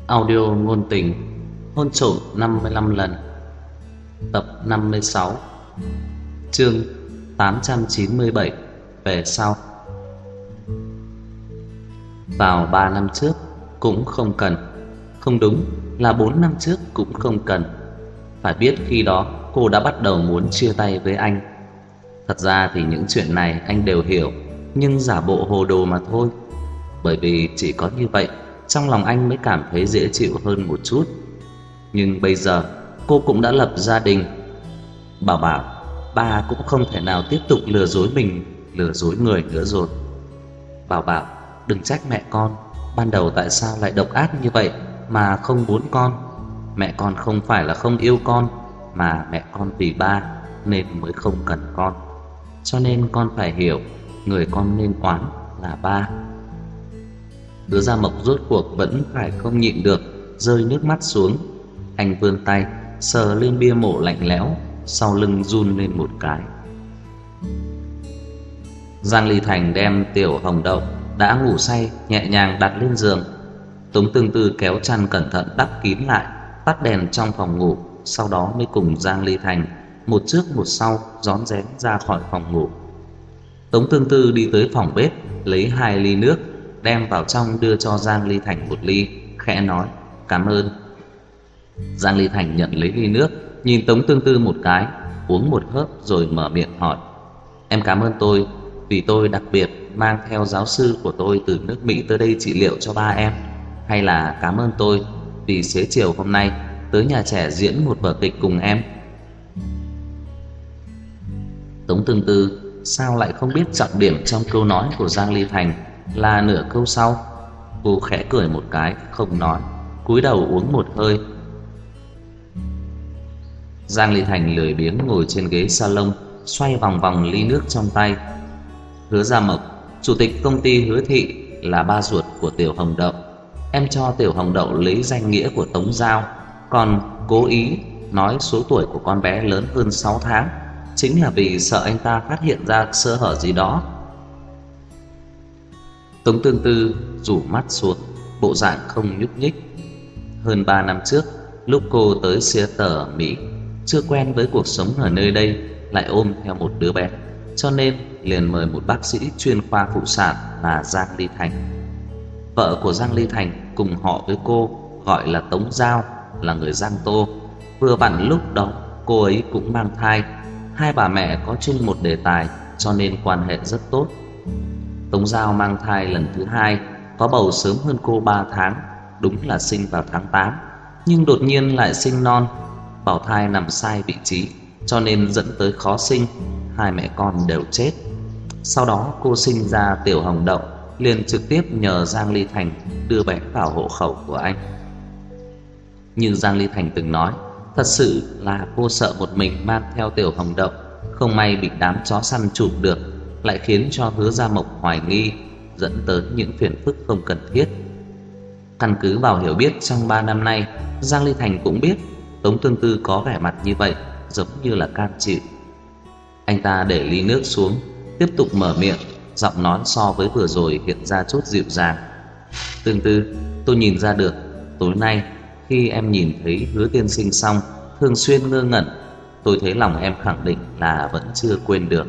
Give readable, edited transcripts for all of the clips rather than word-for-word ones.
Audio ngôn tình hôn trổm 55 lần. Tập 56. Chương 897. Về sau. Vào 3 năm trước cũng không cần. Không đúng, là 4 năm trước cũng không cần. Phải biết khi đó cô đã bắt đầu muốn chia tay với anh. Thật ra thì những chuyện này anh đều hiểu, nhưng giả bộ hồ đồ mà thôi. Bởi vì chỉ có như vậy trong lòng anh mới cảm thấy dễ chịu hơn một chút. Nhưng bây giờ cô cũng đã lập gia đình. Bảo bảo, ba cũng không thể nào tiếp tục lừa dối mình, lừa dối người nữa rồi. Bảo bảo, đừng trách mẹ con. Ban đầu tại sao lại độc ác như vậy mà không muốn con? Mẹ con không phải là không yêu con, mà mẹ con vì ba nên mới không cần con. Cho nên con phải hiểu, người con nên oán là ba. Hứa Gia Mộc rốt cuộc vẫn phải không nhịn được, rơi nước mắt xuống. Anh vươn tay sờ lên bia mộ lạnh lẽo, sau lưng run lên một cái. Giang Ly Thành đem Tiểu Hồng Đậu đã ngủ say nhẹ nhàng đặt lên giường. Tống Tương Tư kéo chăn cẩn thận đắp kín lại, tắt đèn trong phòng ngủ, sau đó mới cùng Giang Ly Thành một trước một sau rón rén ra khỏi phòng ngủ. Tống Tương Tư đi tới phòng bếp, lấy 2 ly nước đem vào trong, đưa cho Giang Ly Thành 1 ly, khẽ nói cảm ơn. Giang Ly Thành nhận lấy ly nước, nhìn Tống Tương Tư một cái, uống một hớp rồi mở miệng hỏi: em cảm ơn tôi vì tôi đặc biệt mang theo giáo sư của tôi từ nước Mỹ tới đây trị liệu cho ba em, hay là cảm ơn tôi vì xế chiều hôm nay tới nhà trẻ diễn một vở kịch cùng em? Tống Tương Tư sao lại không biết trọng điểm trong câu nói của Giang Ly Thành là nửa câu sau. Cô khẽ cười một cái, không nói, cúi đầu uống một hơi. Giang Ly Thành lười biếng ngồi trên ghế salon, xoay vòng vòng ly nước trong tay. Hứa Gia Mộc, chủ tịch công ty Hứa Thị, là ba ruột của Tiểu Hồng Đậu. Em cho Tiểu Hồng Đậu lấy danh nghĩa của Tống Giao, còn cố ý nói số tuổi của con bé lớn hơn 6 tháng, chính là vì sợ anh ta phát hiện ra sơ hở gì đó. Tống Tương Tư rủ mắt xuống, bộ dạng không nhúc nhích. Hơn 3 năm trước, lúc cô tới Seattle, Mỹ, chưa quen với cuộc sống ở nơi đây, lại ôm theo một đứa bé, cho nên liền mời một bác sĩ chuyên khoa phụ sản là Giang Ly Thành. Vợ của Giang Ly Thành cùng họ với cô, gọi là Tống Giao, là người Giang Tô. Vừa vặn lúc đó cô ấy cũng mang thai, hai bà mẹ có chung một đề tài, cho nên quan hệ rất tốt. Tống Giao mang thai lần thứ 2, có bầu sớm hơn cô 3 tháng, đúng là sinh vào tháng 8, nhưng đột nhiên lại sinh non. Bào thai nằm sai vị trí, cho nên dẫn tới khó sinh, hai mẹ con đều chết. Sau đó cô sinh ra Tiểu Hồng Đậu, liền trực tiếp nhờ Giang Ly Thành đưa bé vào hộ khẩu của anh. Như Giang Ly Thành từng nói, thật sự là cô sợ một mình mang theo Tiểu Hồng Đậu, không may bị đám chó săn chụp được, lại khiến cho Hứa Gia Mộc hoài nghi, dẫn tới những phiền phức không cần thiết. Căn cứ vào hiểu biết trong 3 năm nay, Giang Ly Thành cũng biết Tống Tương Tư có vẻ mặt như vậy giống như là cam chịu. Anh ta để ly nước xuống, tiếp tục mở miệng, giọng nói so với vừa rồi hiện ra chút dịu dàng. Tương Tư, tôi nhìn ra được, tối nay khi em nhìn thấy Hứa tiên sinh xong thường xuyên ngơ ngẩn, tôi thấy lòng em khẳng định là vẫn chưa quên được.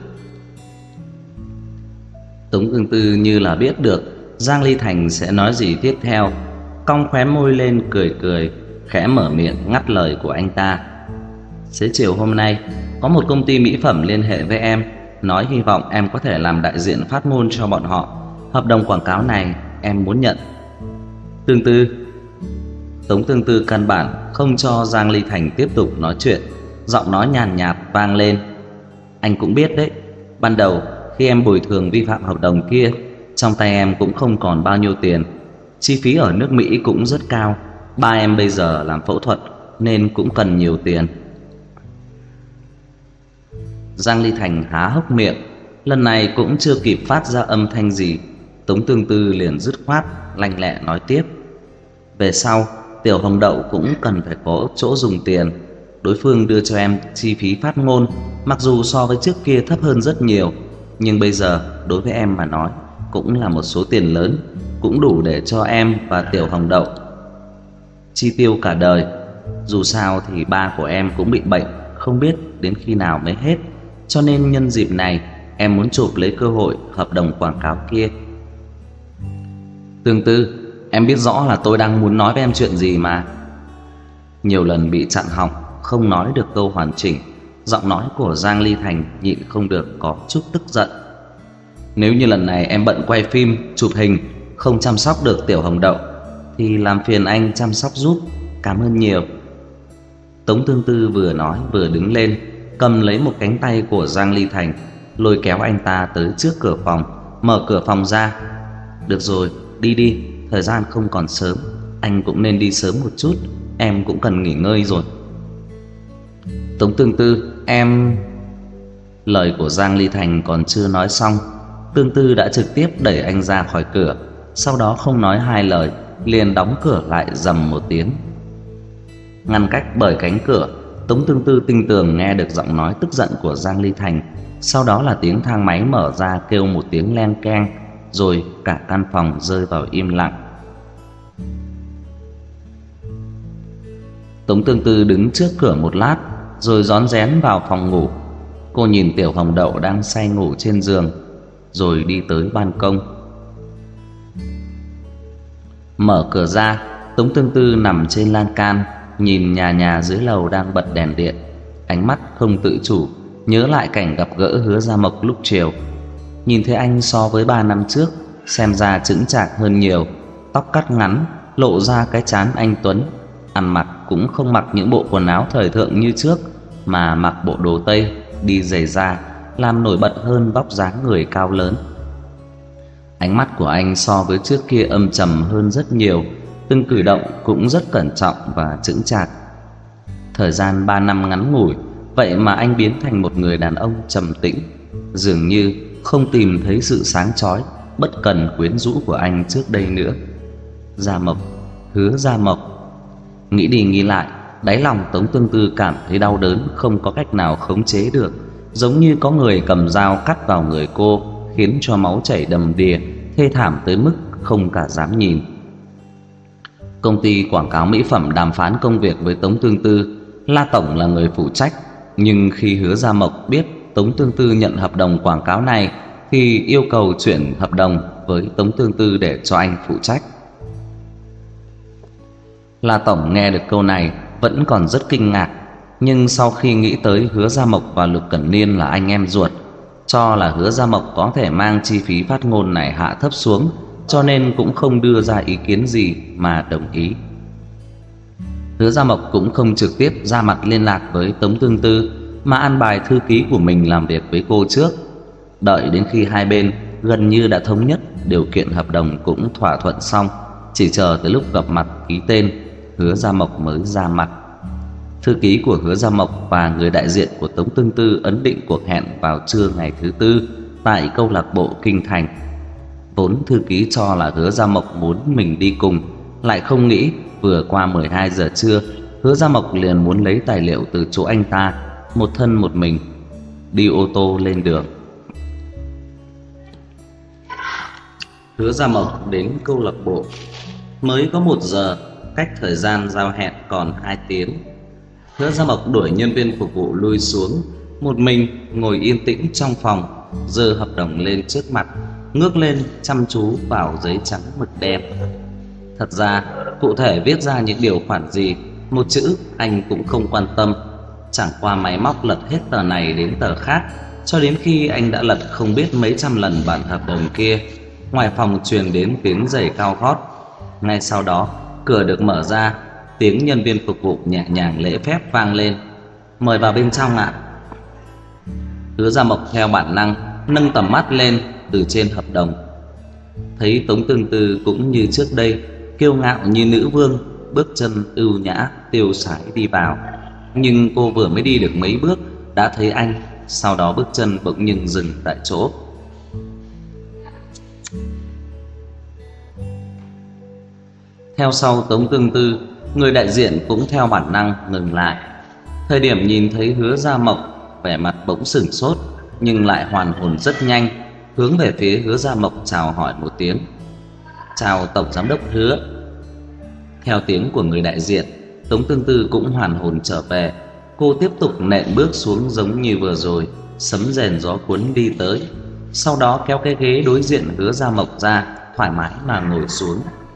Tống Tương Tư như là biết được Giang Ly Thành sẽ nói gì tiếp theo, cong khóe môi lên cười cười, khẽ mở miệng ngắt lời của anh ta. Xế chiều hôm nay có một công ty mỹ phẩm liên hệ với em, nói hy vọng em có thể làm đại diện phát ngôn cho bọn họ. Hợp đồng quảng cáo này em muốn nhận. Tương Tư. Tống Tương Tư căn bản không cho Giang Ly Thành tiếp tục nói chuyện, giọng nói nhàn nhạt vang lên. Anh cũng biết đấy, ban đầu khi em bồi thường vi phạm hợp đồng kia, trong tay em cũng không còn bao nhiêu tiền. Chi phí ở nước Mỹ cũng rất cao, ba em bây giờ làm phẫu thuật nên cũng cần nhiều tiền. Giang Ly Thành há hốc miệng, lần này cũng chưa kịp phát ra âm thanh gì, Tống Tương Tư liền dứt khoát lanh lẹ nói tiếp. Về sau Tiểu Hồng Đậu cũng cần phải có chỗ dùng tiền. Đối phương đưa cho em chi phí phát ngôn, mặc dù so với trước kia thấp hơn rất nhiều, nhưng bây giờ đối với em mà nói cũng là một số tiền lớn, cũng đủ để cho em và Tiểu Hồng Đậu chi tiêu cả đời. Dù sao thì ba của em cũng bị bệnh, không biết đến khi nào mới hết. Cho nên nhân dịp này em muốn chộp lấy cơ hội hợp đồng quảng cáo kia. Tương Tư, em biết rõ là tôi đang muốn nói với em chuyện gì mà. Nhiều lần bị chặn họng, không nói được câu hoàn chỉnh, giọng nói của Giang Ly Thành nhịn không được có chút tức giận. Nếu như lần này em bận quay phim, chụp hình, không chăm sóc được Tiểu Hồng Đậu thì làm phiền anh chăm sóc giúp, cảm ơn nhiều. Tống Tương Tư vừa nói vừa đứng lên, cầm lấy một cánh tay của Giang Ly Thành, lôi kéo anh ta tới trước cửa phòng, mở cửa phòng ra. Được rồi, đi đi, thời gian không còn sớm, anh cũng nên đi sớm một chút, em cũng cần nghỉ ngơi rồi. Tống Tương Tư, em... Lời của Giang Ly Thành còn chưa nói xong, Tương Tư đã trực tiếp đẩy anh ra khỏi cửa, sau đó không nói hai lời liền đóng cửa lại rầm một tiếng. Ngăn cách bởi cánh cửa, Tống Tương Tư tinh tường nghe được giọng nói tức giận của Giang Ly Thành, sau đó là tiếng thang máy mở ra kêu một tiếng leng keng, rồi cả căn phòng rơi vào im lặng. Tống Tương Tư đứng trước cửa một lát rồi rón rén vào phòng ngủ. Cô nhìn Tiểu Hồng Đậu đang say ngủ trên giường, rồi đi tới ban công. Mở cửa ra, Tống Tương Tư nằm trên lan can, nhìn nhà nhà dưới lầu đang bật đèn điện. Ánh mắt không tự chủ nhớ lại cảnh gặp gỡ Hứa Gia Mộc lúc chiều. Nhìn thấy anh so với 3 năm trước xem ra chững chạc hơn nhiều, tóc cắt ngắn lộ ra cái trán anh tuấn, ăn mặc cũng không mặc những bộ quần áo thời thượng như trước, mà mặc bộ đồ tây, đi giày da, làm nổi bật hơn vóc dáng người cao lớn. Ánh mắt của anh so với trước kia âm trầm hơn rất nhiều, từng cử động cũng rất cẩn trọng và chững chạc. Thời gian 3 năm ngắn ngủi, vậy mà anh biến thành một người đàn ông trầm tĩnh, dường như không tìm thấy sự sáng chói, bất cần quyến rũ của anh trước đây nữa. Gia Mộc, Hứa Gia Mộc. Nghĩ đi nghĩ lại, đáy lòng Tống Tương Tư cảm thấy đau đớn không có cách nào khống chế được, giống như có người cầm dao cắt vào người cô, khiến cho máu chảy đầm đìa, thê thảm tới mức không cả dám nhìn. Công ty quảng cáo mỹ phẩm đàm phán công việc với Tống Tương Tư, La Tổng là người phụ trách. Nhưng khi Hứa Gia Mộc biết Tống Tương Tư nhận hợp đồng quảng cáo này thì yêu cầu chuyển hợp đồng với Tống Tương Tư để cho anh phụ trách. La Tổng nghe được câu này vẫn còn rất kinh ngạc, nhưng sau khi nghĩ tới Hứa Gia Mộc và Lục Cẩn Niên là anh em ruột, cho là Hứa Gia Mộc có thể mang chi phí phát ngôn này hạ thấp xuống, cho nên cũng không đưa ra ý kiến gì mà đồng ý. Hứa Gia Mộc cũng không trực tiếp ra mặt liên lạc với Tống Tương Tư, mà an bài thư ký của mình làm việc với cô trước. Đợi đến khi hai bên gần như đã thống nhất, điều kiện hợp đồng cũng thỏa thuận xong, chỉ chờ tới lúc gặp mặt ký tên, Hứa Gia Mộc mới ra mặt. Thư ký của Hứa Gia Mộc và người đại diện của Tống Tương Tư ấn định cuộc hẹn vào trưa ngày thứ Tư tại câu lạc bộ Kinh Thành. Vốn thư ký cho là Hứa Gia Mộc muốn mình đi cùng, lại không nghĩ vừa qua 12 giờ trưa, Hứa Gia Mộc liền muốn lấy tài liệu từ chỗ anh ta, một thân một mình đi ô tô lên đường. Hứa Gia Mộc đến câu lạc bộ mới có 1 giờ, cách thời gian giao hẹn còn 2 tiếng. Hứa Gia Mộc đuổi nhân viên phục vụ lui xuống, một mình ngồi yên tĩnh trong phòng, giơ hợp đồng lên trước mặt, ngước lên chăm chú vào giấy trắng mực đen. Thật ra cụ thể viết ra những điều khoản gì, một chữ anh cũng không quan tâm, chẳng qua máy móc lật hết tờ này đến tờ khác, cho đến khi anh đã lật không biết mấy trăm lần bản hợp đồng kia, ngoài phòng truyền đến tiếng giày cao gót. Ngay sau đó cửa được mở ra, tiếng nhân viên phục vụ nhẹ nhàng lễ phép vang lên: "Mời vào bên trong ạ." Hứa Gia Mộc theo bản năng nâng tầm mắt lên từ trên hợp đồng, thấy Tống Tương Tư cũng như trước đây, kiêu ngạo như nữ vương, bước chân ưu nhã tiêu sái đi vào. Nhưng cô vừa mới đi được mấy bước đã thấy anh, sau đó bước chân bỗng nhiên dừng tại chỗ. Theo sau Tống Tương Tư, người đại diện cũng theo bản năng ngừng lại. Thời điểm nhìn thấy Hứa Gia Mộc, vẻ mặt bỗng sửng sốt, nhưng lại hoàn hồn rất nhanh, hướng về phía Hứa Gia Mộc chào hỏi một tiếng: "Chào Tổng Giám đốc Hứa." Theo tiếng của người đại diện, Tống Tương Tư cũng hoàn hồn trở về. Cô tiếp tục nện bước xuống giống như vừa rồi, sấm rền gió cuốn đi tới. Sau đó kéo cái ghế đối diện Hứa Gia Mộc ra, thoải mái mà ngồi xuống.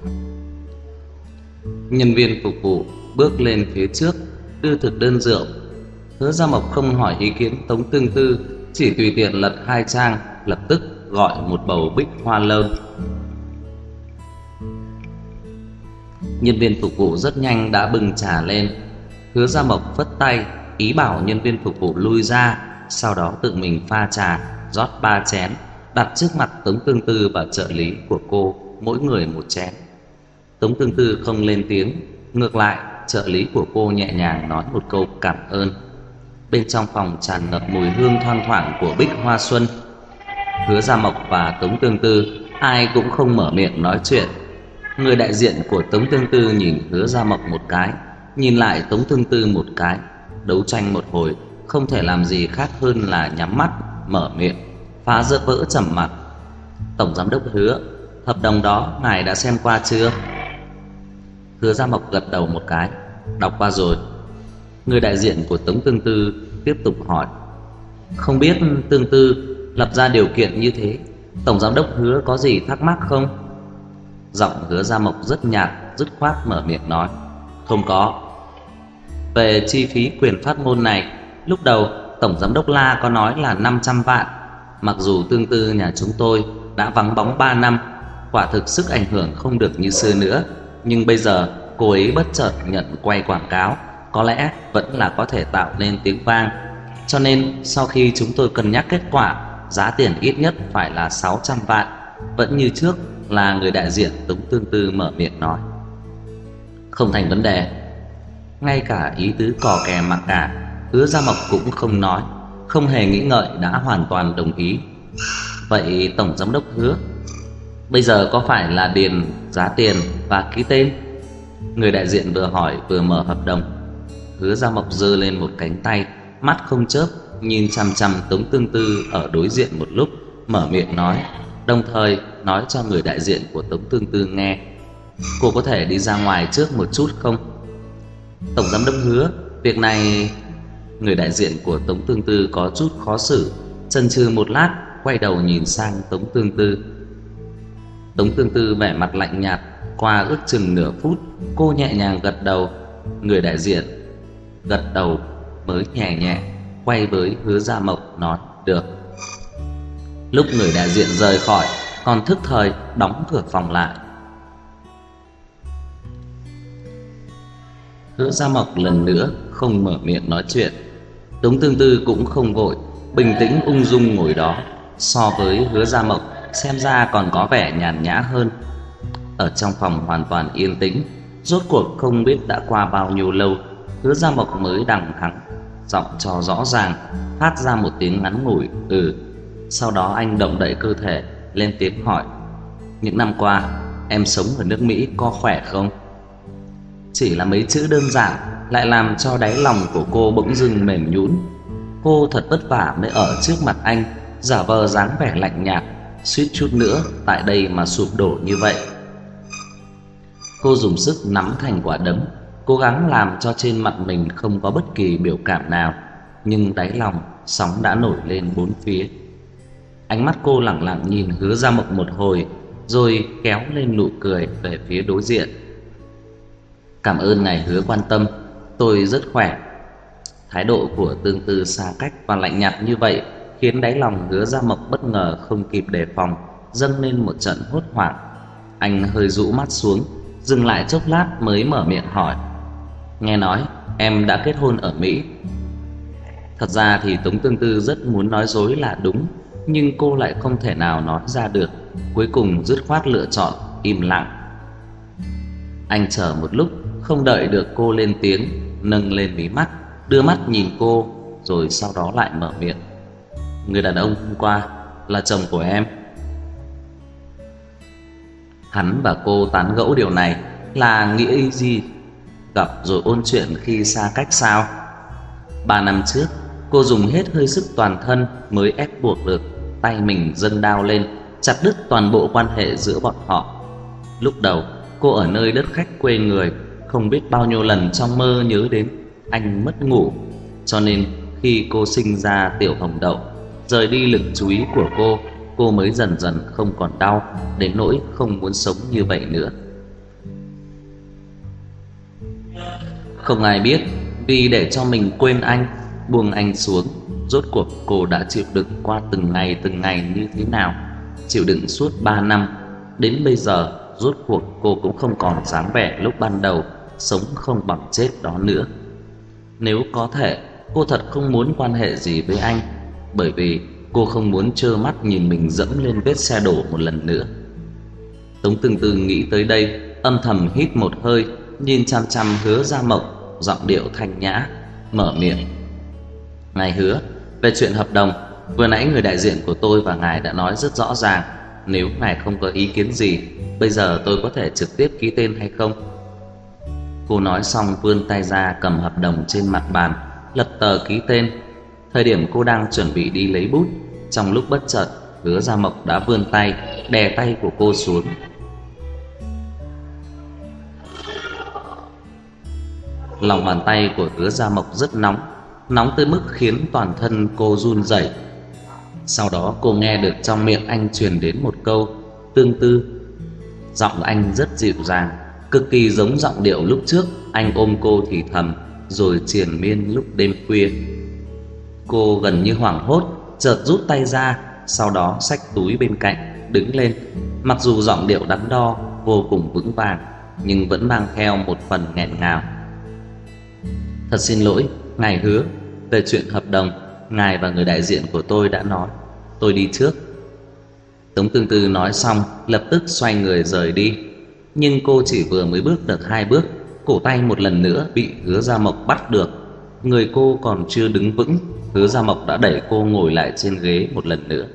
Nhân viên phục vụ bước lên phía trước, đưa thực đơn rượu. Hứa Gia Mộc không hỏi ý kiến Tống Tương Tư, chỉ tùy tiện lật 2 trang, lập tức gọi một bầu bích hoa lơn. Nhân viên phục vụ rất nhanh đã bưng trà lên. Hứa Gia Mộc phất tay, ý bảo nhân viên phục vụ lui ra, sau đó tự mình pha trà, rót 3 chén, đặt trước mặt Tống Tương Tư và trợ lý của cô, mỗi người một chén. Tống Tương Tư không lên tiếng, ngược lại, trợ lý của cô nhẹ nhàng nói một câu cảm ơn. Bên trong phòng tràn ngập mùi hương thoang thoảng của bích hoa xuân. Hứa Gia Mộc và Tống Tương Tư ai cũng không mở miệng nói chuyện. Người đại diện của Tống Tương Tư nhìn Hứa Gia Mộc một cái, nhìn lại Tống Tương Tư một cái, đấu tranh một hồi, không thể làm gì khác hơn là nhắm mắt, mở miệng, phá vỡ trầm mặc. Tổng giám đốc Hứa, hợp đồng đó ngài đã xem qua chưa? Hứa Gia Mộc gật đầu một cái, đọc qua rồi. Người đại diện của Tống Tương Tư tiếp tục hỏi, không biết Tương Tư lập ra điều kiện như thế, tổng giám đốc Hứa có gì thắc mắc không? Giọng Hứa Gia Mộc rất nhạt, dứt khoát mở miệng nói, không có. Về chi phí quyền phát ngôn này, lúc đầu tổng giám đốc La có nói là 500 vạn. Mặc dù Tương Tư nhà chúng tôi đã vắng bóng 3 năm, quả thực sức ảnh hưởng không được như xưa nữa, nhưng bây giờ cô ấy bất chợt nhận quay quảng cáo, có lẽ vẫn là có thể tạo nên tiếng vang. Cho nên sau khi chúng tôi cân nhắc kết quả, giá tiền ít nhất phải là 600 vạn. Vẫn như trước là người đại diện Tống Tương Tư mở miệng nói, không thành vấn đề. Ngay cả ý tứ cò kè mặc cả, Hứa Gia Mộc cũng không nói, không hề nghĩ ngợi đã hoàn toàn đồng ý. Vậy tổng giám đốc Hứa, bây giờ có phải là điền giá tiền và ký tên? Người đại diện vừa hỏi vừa mở hợp đồng. Hứa Gia Mộc giơ lên một cánh tay, mắt không chớp nhìn chằm chằm Tống Tương Tư ở đối diện một lúc, mở miệng nói, đồng thời nói cho người đại diện của Tống Tương Tư nghe, cô có thể đi ra ngoài trước một chút không? Tổng giám đốc Hứa, việc này... Người đại diện của Tống Tương Tư có chút khó xử, chần chừ một lát, quay đầu nhìn sang Tống Tương Tư. Tống Tương Tư vẻ mặt lạnh nhạt, qua ước chừng nửa phút, cô nhẹ nhàng gật đầu. Người đại diện gật đầu mới nhẹ nhẹ quay với Hứa Gia Mộc nói, được. Lúc người đại diện rời khỏi, còn thức thời đóng cửa phòng lại. Hứa Gia Mộc lần nữa không mở miệng nói chuyện. Tống Tương Tư cũng không vội, bình tĩnh ung dung ngồi đó. So với Hứa Gia Mộc, xem ra còn có vẻ nhàn nhã hơn. Ở trong phòng hoàn toàn yên tĩnh, rốt cuộc không biết đã qua bao nhiêu lâu, Hứa Gia Mộc mới đằng thắng, giọng cho rõ ràng, phát ra một tiếng ngắn ngủi Sau đó anh động đậy cơ thể, lên tiếng hỏi, những năm qua em sống ở nước Mỹ có khỏe không? Chỉ là mấy chữ đơn giản lại làm cho đáy lòng của cô bỗng dưng mềm nhũn. Cô thật vất vả mới ở trước mặt anh, giả vờ dáng vẻ lạnh nhạt, suýt chút nữa tại đây mà sụp đổ như vậy. Cô dùng sức nắm thành quả đấm, cố gắng làm cho trên mặt mình không có bất kỳ biểu cảm nào, nhưng đáy lòng sóng đã nổi lên bốn phía. Ánh mắt cô lẳng lặng nhìn Hứa Gia Mộc một hồi, rồi kéo lên nụ cười về phía đối diện. Cảm ơn ngài Hứa quan tâm, tôi rất khỏe. Thái độ của Tương Tư xa cách và lạnh nhạt như vậy khiến đáy lòng Hứa Gia Mộc bất ngờ không kịp đề phòng, dâng lên một trận hốt hoảng. Anh hơi rũ mắt xuống, dừng lại chốc lát mới mở miệng hỏi, nghe nói em đã kết hôn ở Mỹ. Thật ra thì Tống Tương Tư rất muốn nói dối là đúng, nhưng cô lại không thể nào nói ra được, cuối cùng dứt khoát lựa chọn im lặng. Anh chờ một lúc, không đợi được cô lên tiếng, nâng lên mí mắt, đưa mắt nhìn cô, rồi sau đó lại mở miệng, người đàn ông hôm qua là chồng của em. Hắn và cô tán gẫu điều này là nghĩa gì? Gặp rồi ôn chuyện khi xa cách sao? 3 năm trước, cô dùng hết hơi sức toàn thân mới ép buộc được tay mình dâng đao lên, chặt đứt toàn bộ quan hệ giữa bọn họ. Lúc đầu cô ở nơi đất khách quê người, không biết bao nhiêu lần trong mơ nhớ đến anh mất ngủ. Cho nên khi cô sinh ra tiểu hồng đậu, rời đi lực chú ý của cô mới dần dần không còn đau đến nỗi không muốn sống như vậy nữa. Không ai biết, vì để cho mình quên anh, buông anh xuống, rốt cuộc cô đã chịu đựng qua từng ngày như thế nào. Chịu đựng suốt 3 năm, đến bây giờ rốt cuộc cô cũng không còn dáng vẻ lúc ban đầu sống không bằng chết đó nữa. Nếu có thể, cô thật không muốn quan hệ gì với anh, bởi vì cô không muốn trơ mắt nhìn mình dẫm lên vết xe đổ một lần nữa. Tống Tương Tư nghĩ tới đây, âm thầm hít một hơi, nhìn chăm chăm Hứa Gia Mộc, giọng điệu thanh nhã, mở miệng. Ngài Hứa, về chuyện hợp đồng, vừa nãy người đại diện của tôi và ngài đã nói rất rõ ràng. Nếu ngài không có ý kiến gì, bây giờ tôi có thể trực tiếp ký tên hay không? Cô nói xong vươn tay ra cầm hợp đồng trên mặt bàn, lật tờ ký tên. Thời điểm cô đang chuẩn bị đi lấy bút, trong lúc bất chợt Hứa Gia Mộc đã vươn tay đè tay của cô xuống. Lòng bàn tay của Hứa Gia Mộc rất nóng, nóng tới mức khiến toàn thân cô run rẩy. Sau đó cô nghe được trong miệng anh truyền đến một câu Tương Tư. Giọng anh rất dịu dàng, cực kỳ giống giọng điệu lúc trước anh ôm cô thì thầm rồi triền miên lúc đêm khuya. Cô gần như hoảng hốt, chợt rút tay ra, sau đó xách túi bên cạnh đứng lên. Mặc dù giọng điệu đắn đo vô cùng vững vàng, nhưng vẫn mang theo một phần nghẹn ngào. Thật xin lỗi, ngài Hứa, về chuyện hợp đồng, ngài và người đại diện của tôi đã nói, tôi đi trước. Tống Tương Tư nói xong lập tức xoay người rời đi. Nhưng cô chỉ vừa mới bước được 2 bước, cổ tay một lần nữa bị Hứa Gia Mộc bắt được. Người cô còn chưa đứng vững, Hứa Gia Mộc đã đẩy cô ngồi lại trên ghế một lần nữa.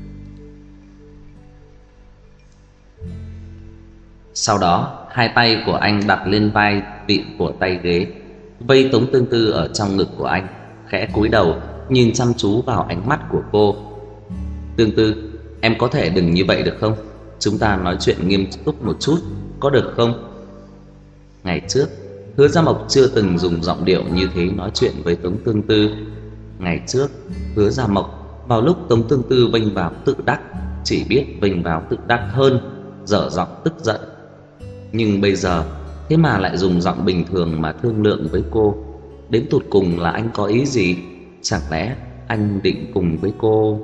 Sau đó hai tay của anh đặt lên vai vịn của tay ghế, vây Tống Tương Tư ở trong ngực của anh, khẽ cúi đầu nhìn chăm chú vào ánh mắt của cô. Tương Tư, em có thể đừng như vậy được không? Chúng ta nói chuyện nghiêm túc một chút, có được không? Ngày trước Hứa Gia Mộc chưa từng dùng giọng điệu như thế nói chuyện với Tống Tương Tư. Ngày trước Hứa Gia Mộc vào lúc Tống Tương Tư vênh vào tự đắc, chỉ biết vênh vào tự đắc hơn, dở giọng tức giận. Nhưng bây giờ thế mà lại dùng giọng bình thường mà thương lượng với cô. Đến tột cùng là anh có ý gì? Chẳng lẽ anh định cùng với cô?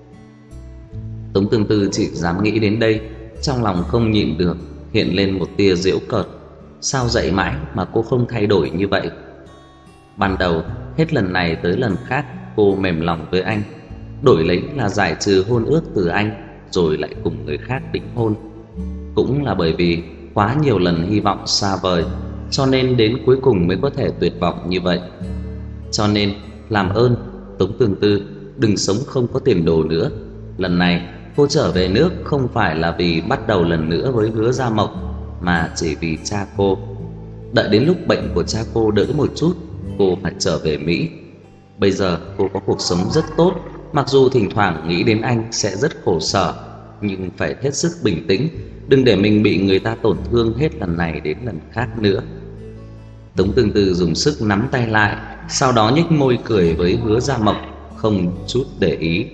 Tống Tương Tư chỉ dám nghĩ đến đây, trong lòng không nhịn được hiện lên một tia giễu cợt. Sao dậy mãi mà cô không thay đổi như vậy? Ban đầu hết lần này tới lần khác cô mềm lòng với anh, đổi lấy là giải trừ hôn ước từ anh, rồi lại cùng người khác đính hôn. Cũng là bởi vì quá nhiều lần hy vọng xa vời, cho nên đến cuối cùng mới có thể tuyệt vọng như vậy. Cho nên làm ơn Tống Tương Tư, đừng sống không có tiền đồ nữa. Lần này cô trở về nước không phải là vì bắt đầu lần nữa với Hứa Gia Mộc, mà chỉ vì cha cô. Đợi đến lúc bệnh của cha cô đỡ một chút, cô phải trở về Mỹ. Bây giờ cô có cuộc sống rất tốt, mặc dù thỉnh thoảng nghĩ đến anh sẽ rất khổ sở, nhưng phải hết sức bình tĩnh, đừng để mình bị người ta tổn thương hết lần này đến lần khác nữa. Tống Tương Tư dùng sức nắm tay lại, sau đó nhếch môi cười với Hứa Gia Mộc, không chút để ý.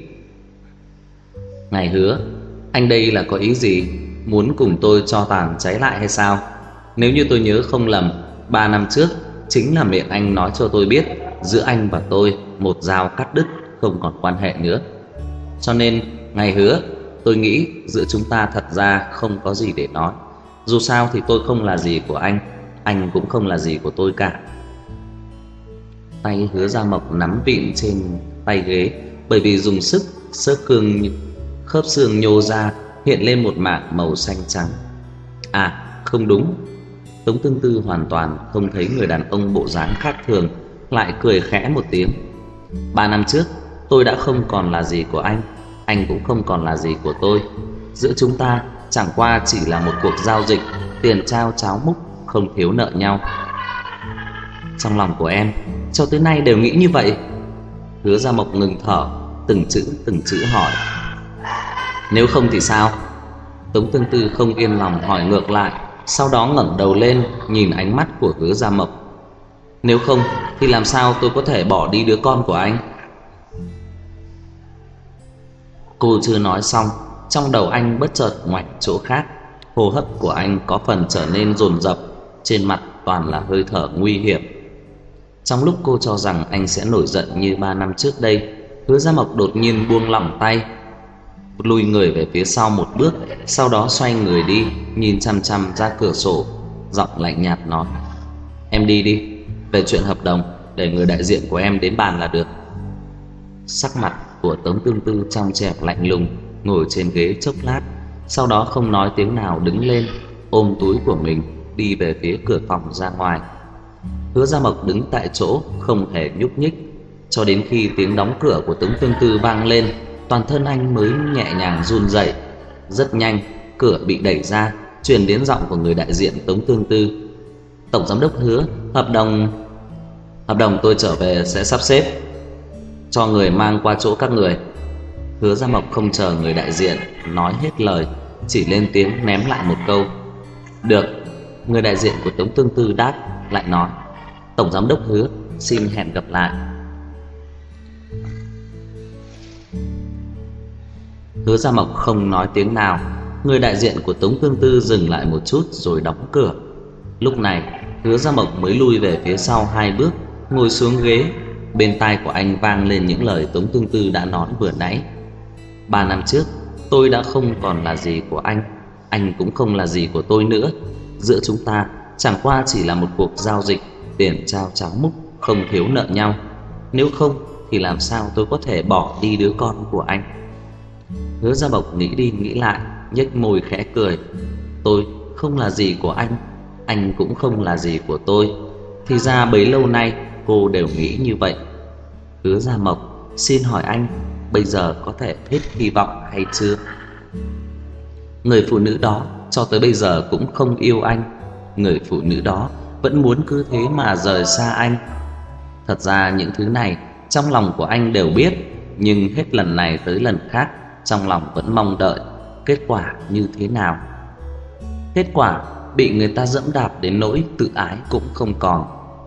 Ngài Hứa, anh đây là có ý gì? Muốn cùng tôi cho tàn cháy lại hay sao? Nếu như tôi nhớ không lầm, 3 năm trước chính là miệng anh nói cho tôi biết giữa anh và tôi một dao cắt đứt, không còn quan hệ nữa. Cho nên ngài Hứa, tôi nghĩ giữa chúng ta thật ra không có gì để nói. Dù sao thì tôi không là gì của anh cũng không là gì của tôi cả. Tay Hứa Gia Mộc nắm vịn trên tay ghế, bởi vì dùng sức, khớp xương nhô ra, hiện lên một mảng màu xanh trắng. À, không đúng. Tống Tương Tư hoàn toàn không thấy người đàn ông bộ dáng khác thường, lại cười khẽ một tiếng. 3 năm trước tôi đã không còn là gì của anh cũng không còn là gì của tôi. Giữa chúng ta chẳng qua chỉ là một cuộc giao dịch, tiền trao cháo múc, không thiếu nợ nhau. Trong lòng của em cho tới nay đều nghĩ như vậy. Hứa Gia Mộc ngừng thở, từng chữ hỏi. Nếu không thì sao? Tống Tương Tư không yên lòng hỏi ngược lại, sau đó ngẩng đầu lên nhìn ánh mắt của Hứa Gia Mộc. Nếu không thì làm sao tôi có thể bỏ đi đứa con của anh? Cô chưa nói xong, trong đầu anh bất chợt ngoảnh chỗ khác. Hô hấp của anh có phần trở nên dồn dập, trên mặt toàn là hơi thở nguy hiểm. Trong lúc cô cho rằng anh sẽ nổi giận như 3 năm trước đây, Hứa Gia Mộc đột nhiên buông lỏng tay, lùi người về phía sau một bước, sau đó xoay người đi, nhìn chằm chằm ra cửa sổ, giọng lạnh nhạt nói: Em đi đi, về chuyện hợp đồng để người đại diện của em đến bàn là được. Sắc mặt của Tống Tương Tư trong trẻo lạnh lùng, ngồi trên ghế chốc lát, sau đó không nói tiếng nào đứng lên, ôm túi của mình đi về phía cửa phòng ra ngoài. Hứa Gia Mộc đứng tại chỗ không hề nhúc nhích, cho đến khi tiếng đóng cửa của Tống Tương Tư vang lên, toàn thân anh mới nhẹ nhàng run rẩy. Rất nhanh, cửa bị đẩy ra, truyền đến giọng của người đại diện Tống Tương Tư: Tổng giám đốc Hứa, hợp đồng tôi trở về sẽ sắp xếp cho người mang qua chỗ các người. Hứa Gia Mộc không chờ người đại diện nói hết lời, chỉ lên tiếng ném lại một câu: Được. Người đại diện của Tống Tương Tư đáp lại nói: Tổng giám đốc Hứa, xin hẹn gặp lại. Hứa Gia Mộc không nói tiếng nào. Người đại diện của Tống Tương Tư dừng lại một chút rồi đóng cửa. Lúc này Hứa Gia Mộc mới lui về phía sau 2 bước, ngồi xuống ghế. Bên tai của anh vang lên những lời Tống Tương Tư đã nói vừa nãy: 3 năm trước tôi đã không còn là gì của anh cũng không là gì của tôi nữa. Giữa chúng ta chẳng qua chỉ là một cuộc giao dịch tiền trao cháo múc, không thiếu nợ nhau. Nếu không thì làm sao tôi có thể bỏ đi đứa con của anh? Hứa Gia Mộc nghĩ đi nghĩ lại, nhếch môi khẽ cười: Tôi không là gì của anh cũng không là gì của tôi. Thì ra bấy lâu nay cô đều nghĩ như vậy. Hứa Gia Mộc, xin hỏi anh, bây giờ có thể hết hy vọng hay chưa? Người phụ nữ đó cho tới bây giờ cũng không yêu anh. Người phụ nữ đó vẫn muốn cứ thế mà rời xa anh. Thật ra những thứ này trong lòng của anh đều biết, nhưng hết lần này tới lần khác trong lòng vẫn mong đợi kết quả như thế nào. Kết quả bị người ta dẫm đạp đến nỗi tự ái cũng không còn.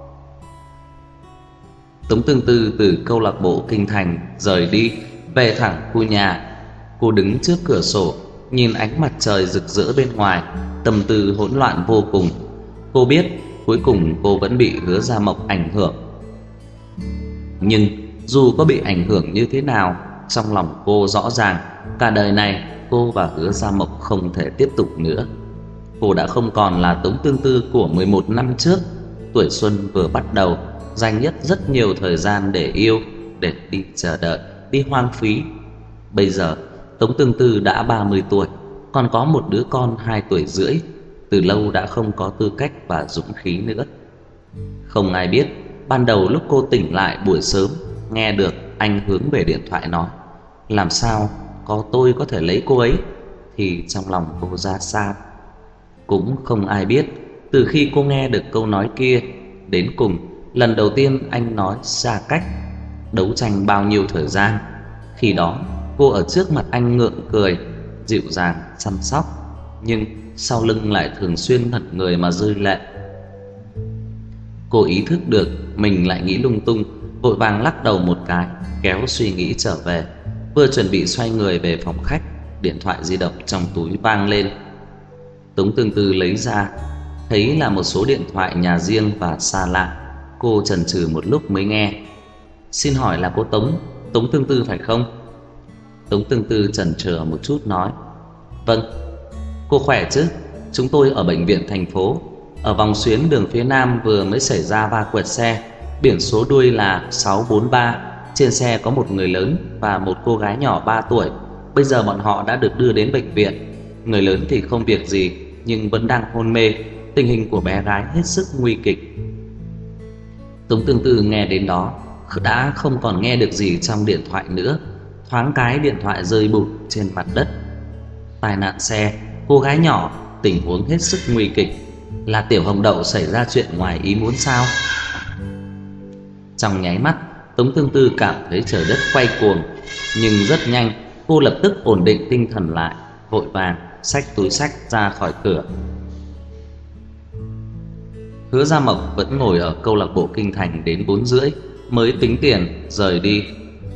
Tống Tương Tư từ câu lạc bộ Kinh Thành rời đi, về thẳng khu nhà. Cô đứng trước cửa sổ, nhìn ánh mặt trời rực rỡ bên ngoài, tâm tư hỗn loạn vô cùng. Cô biết cuối cùng cô vẫn bị Hứa Gia Mộc ảnh hưởng. Nhưng dù có bị ảnh hưởng như thế nào, trong lòng cô rõ ràng cả đời này cô và Hứa Gia Mộc không thể tiếp tục nữa. Cô đã không còn là Tống Tương Tư của 11 năm trước. Tuổi xuân vừa bắt đầu, dành nhất rất nhiều thời gian để yêu, để đi chờ đợi, đi hoang phí. Bây giờ Tống Tương Tư đã 30 tuổi, còn có một đứa con 2 tuổi rưỡi, từ lâu đã không có tư cách và dũng khí nữa. Không ai biết ban đầu lúc cô tỉnh lại buổi sớm, nghe được anh hướng về điện thoại nói: Làm sao có tôi có thể lấy cô ấy, thì trong lòng cô ra sao. Cũng không ai biết từ khi cô nghe được câu nói kia, đến cùng lần đầu tiên anh nói xa cách, đấu tranh bao nhiêu thời gian. Khi đó cô ở trước mặt anh ngượng cười, dịu dàng chăm sóc, nhưng sau lưng lại thường xuyên ngẩn người mà rơi lệ. Cô ý thức được mình lại nghĩ lung tung, vội vàng lắc đầu một cái, kéo suy nghĩ trở về. Vừa chuẩn bị xoay người về phòng khách, điện thoại di động trong túi vang lên. Tống Tương Tư lấy ra, thấy là một số điện thoại nhà riêng và xa lạ. Cô chần chừ một lúc mới nghe: Xin hỏi là cô Tống Tương Tư phải không? Tống Tương Tư chần chừ một chút nói: Vâng. Cô khỏe chứ? Chúng tôi ở bệnh viện thành phố, ở vòng xuyến đường phía nam vừa mới xảy ra va quẹt xe, biển số đuôi là 643. Trên xe có một người lớn và một cô gái nhỏ 3 tuổi. Bây giờ bọn họ đã được đưa đến bệnh viện. Người lớn thì không việc gì, nhưng vẫn đang hôn mê. Tình hình của bé gái hết sức nguy kịch. Tống Tương Tư nghe đến đó đã không còn nghe được gì trong điện thoại nữa. Thoáng cái điện thoại rơi bụp trên mặt đất. Tai nạn xe, cô gái nhỏ, tình huống hết sức nguy kịch. Là Tiểu Hồng Đậu xảy ra chuyện ngoài ý muốn sao? Trong nháy mắt, Tống Tương Tư cảm thấy trời đất quay cuồng. Nhưng rất nhanh cô lập tức ổn định tinh thần lại, vội vàng xách túi xách ra khỏi cửa. Hứa Gia Mộc vẫn ngồi ở câu lạc bộ kinh thành đến 4:30 mới tính tiền rời đi.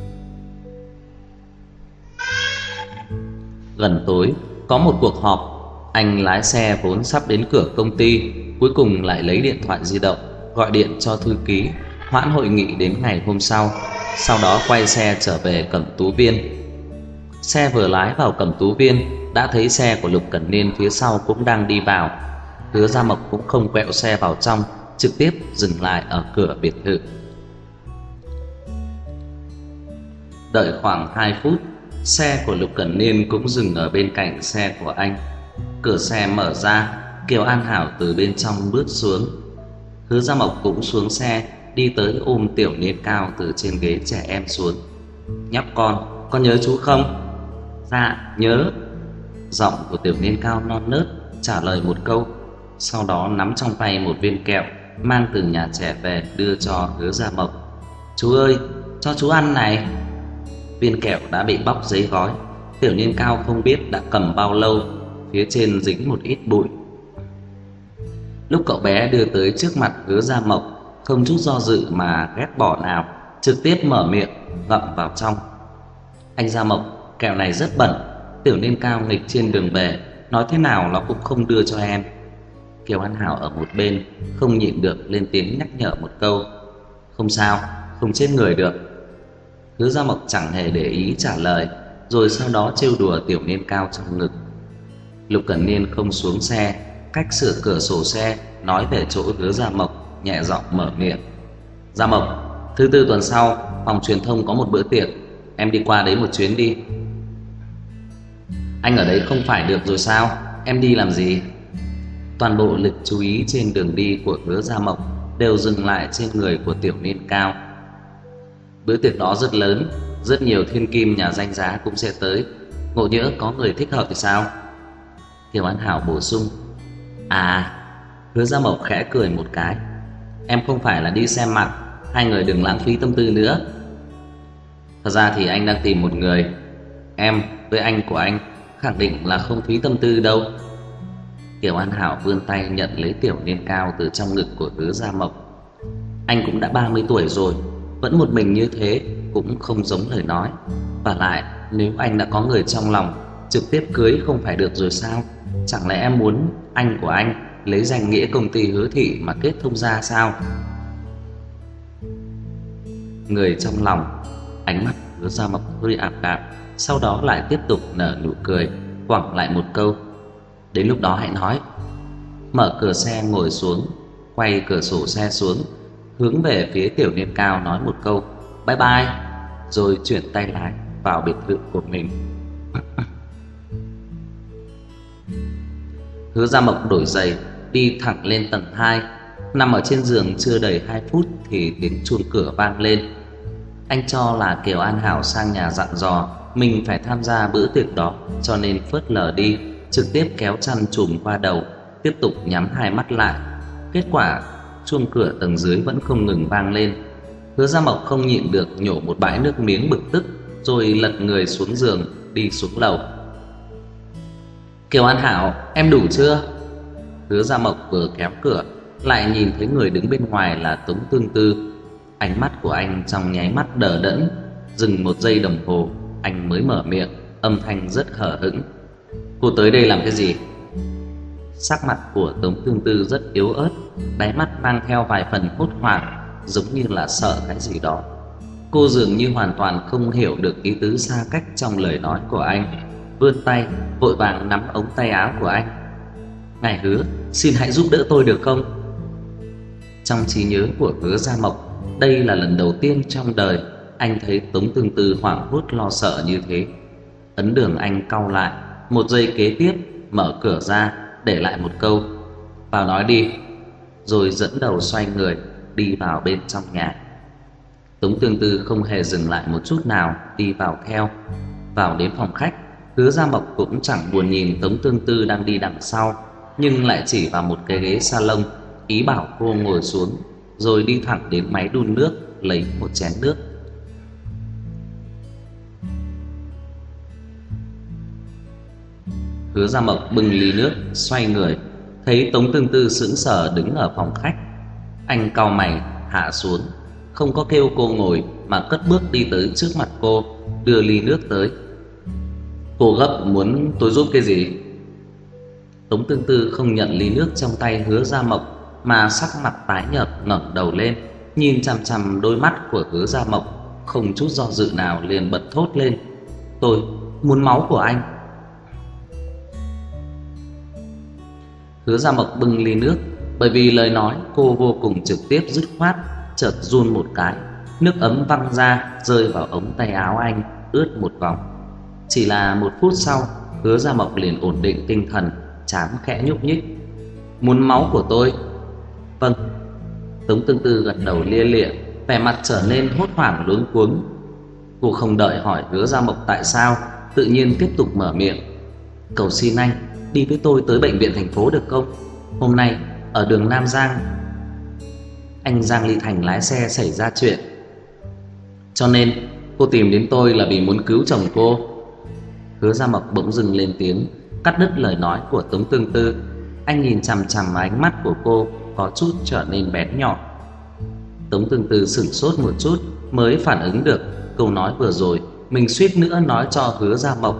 Gần tối có một cuộc họp. Anh lái xe vốn sắp đến cửa công ty, cuối cùng lại lấy điện thoại di động gọi điện cho thư ký hoãn hội nghị đến ngày hôm sau. Sau đó quay xe trở về Cẩm Tú Viên. Xe vừa lái vào Cẩm Tú Viên đã thấy xe của Lục Cẩn Niên phía sau cũng đang đi vào. Hứa Gia Mộc cũng không quẹo xe vào trong, trực tiếp dừng lại ở cửa biệt thự. Đợi khoảng 2 phút, xe của Lục Cẩn Niên cũng dừng ở bên cạnh xe của anh. Cửa xe mở ra, Kiều An Hảo từ bên trong bước xuống. Hứa Gia Mộc cũng xuống xe, đi tới ôm Tiểu Niên Cao từ trên ghế trẻ em xuống. "Nhóc con nhớ chú không?" "Dạ, nhớ." Giọng của Tiểu Niên Cao non nớt trả lời một câu, sau đó nắm trong tay một viên kẹo mang từ nhà trẻ về đưa cho Hứa Gia Mộc. "Chú ơi, cho chú ăn này." Viên kẹo đã bị bóc giấy gói, Tiểu Niên Cao không biết đã cầm bao lâu, phía trên dính một ít bụi. Lúc cậu bé đưa tới trước mặt Hứa Gia Mộc, không chút do dự mà ghét bỏ nào, trực tiếp mở miệng ngậm vào trong. "Anh Gia Mộc, kẹo này rất bẩn." Tiểu Niên Cao nghịch trên đường về, nói thế nào nó cũng không đưa cho em. Kiều An Hảo ở một bên không nhịn được lên tiếng nhắc nhở một câu. "Không sao, không chết người được." Hứa Gia Mộc chẳng hề để ý trả lời, rồi sau đó trêu đùa Tiểu Niên Cao trong ngực. Lục Cẩn Niên không xuống xe, cách sửa cửa sổ xe nói về chỗ Hứa Gia Mộc, nhẹ giọng mở miệng. "Gia Mộc, thứ Tư tuần sau phòng truyền thông có một bữa tiệc, em đi qua đấy một chuyến đi." "Anh ở đấy không phải được rồi sao? Em đi làm gì?" Toàn bộ lực chú ý trên đường đi của Hứa Gia Mộc đều dừng lại trên người của Tiểu Niên Cao. "Bữa tiệc đó rất lớn, rất nhiều thiên kim nhà danh giá cũng sẽ tới, ngộ nhỡ có người thích hợp thì sao?" Kiều An Hảo bổ sung. "À." Hứa Gia Mộc khẽ cười một cái. "Em không phải là đi xem mặt, hai người đừng lãng phí tâm tư nữa." "Thật ra thì anh đang tìm một người, em với anh của anh khẳng định là không phí tâm tư đâu." Kiều An Hảo vươn tay nhận lấy Tiểu Niên Cao từ trong ngực của Hứa Gia Mộc. "Anh cũng đã 30 tuổi rồi, vẫn một mình như thế cũng không giống lời nói. Và lại nếu anh đã có người trong lòng, trực tiếp cưới không phải được rồi sao? Chẳng lẽ em muốn anh của anh lấy danh nghĩa công ty Hứa Thị mà kết thông gia sao?" Người trong lòng. Ánh mắt Hứa Gia Mộc hơi ảm đạm, sau đó lại tiếp tục nở nụ cười, quẳng lại một câu. "Đến lúc đó hãy nói." Mở cửa xe ngồi xuống, quay cửa sổ xe xuống, hướng về phía Tiểu Niên Cao nói một câu bye bye, rồi chuyển tay lái vào biệt thự của mình. Hứa Gia Mộc đổi giày, đi thẳng lên tầng 2. Nằm ở trên giường chưa đầy 2 phút thì tiếng chuông cửa vang lên. Anh cho là Kiều An Hảo sang nhà dặn dò mình phải tham gia bữa tiệc đó, cho nên phớt lờ đi, trực tiếp kéo chăn trùm qua đầu, tiếp tục nhắm hai mắt lại. Kết quả chuông cửa tầng dưới vẫn không ngừng vang lên. Hứa Gia Mộc không nhịn được nhổ một bãi nước miếng bực tức, rồi lật người xuống giường đi xuống lầu. "Kiều An Hảo, em đủ chưa?" Hứa Gia Mộc vừa kéo cửa, lại nhìn thấy người đứng bên ngoài là Tống Tương Tư. Ánh mắt của anh trong nháy mắt đờ đẫn, dừng 1 giây đồng hồ, anh mới mở miệng, âm thanh rất hờ hững. "Cô tới đây làm cái gì?" Sắc mặt của Tống Tương Tư rất yếu ớt, đáy mắt mang theo vài phần hốt hoảng, giống như là sợ cái gì đó. Cô dường như hoàn toàn không hiểu được ý tứ xa cách trong lời nói của anh, vươn tay vội vàng nắm ống tay áo của anh. "Ngài Hứa, xin hãy giúp đỡ tôi được không?" Trong trí nhớ của Hứa Gia Mộc, đây là lần đầu tiên trong đời anh thấy Tống Tương Tư hoảng hốt lo sợ như thế. Ấn đường anh cau lại, 1 giây kế tiếp mở cửa ra, để lại một câu "Vào nói đi", rồi dẫn đầu xoay người đi vào bên trong nhà. Tống Tương Tư không hề dừng lại một chút nào, đi vào theo. Vào đến phòng khách, Hứa Gia Mộc cũng chẳng buồn nhìn Tống Tương Tư đang đi đằng sau, nhưng lại chỉ vào một cái ghế salon, ý bảo cô ngồi xuống, rồi đi thẳng đến máy đun nước lấy một chén nước. Hứa Gia Mộc bưng ly nước, xoay người, thấy Tống Tương Tư sững sờ đứng ở phòng khách, Anh cau mày hạ xuống, không có kêu cô ngồi mà cất bước đi tới trước mặt cô, đưa ly nước tới. Cô gấp muốn tôi giúp cái gì? Tống Tương Tư không nhận ly nước trong tay Hứa Gia Mộc, mà sắc mặt tái nhợt ngẩng đầu lên, nhìn chằm chằm đôi mắt của Hứa Gia Mộc, không chút do dự nào liền bật thốt lên: "Tôi muốn máu của anh." Hứa Gia Mộc bưng ly nước, bởi vì lời nói cô vô cùng trực tiếp dứt khoát, chợt run một cái, nước ấm văng ra rơi vào ống tay áo anh, ướt một vòng. Chỉ là một phút sau, Hứa Gia Mộc liền ổn định tinh thần, trán khẽ nhúc nhích. "Muốn máu của tôi?" "Vâng." Tống Tương Tư gật đầu lia lịa, vẻ mặt trở nên hốt hoảng luống cuống. Cô không đợi hỏi Hứa Gia Mộc tại sao, tự nhiên tiếp tục mở miệng: "Cầu xin anh đi với tôi tới bệnh viện thành phố được không? Hôm nay ở đường Nam Giang, anh Giang Ly Thành lái xe xảy ra chuyện, cho nên cô tìm đến tôi là vì muốn cứu chồng cô." Hứa Gia Mộc bỗng dưng lên tiếng, cắt đứt lời nói của Tống Tương Tư. Anh nhìn chằm chằm ánh mắt của cô có chút trở nên bén nhọn. Tống Tương Tư sửng sốt một chút mới phản ứng được câu nói vừa rồi mình suýt nữa nói cho Hứa Gia Mộc.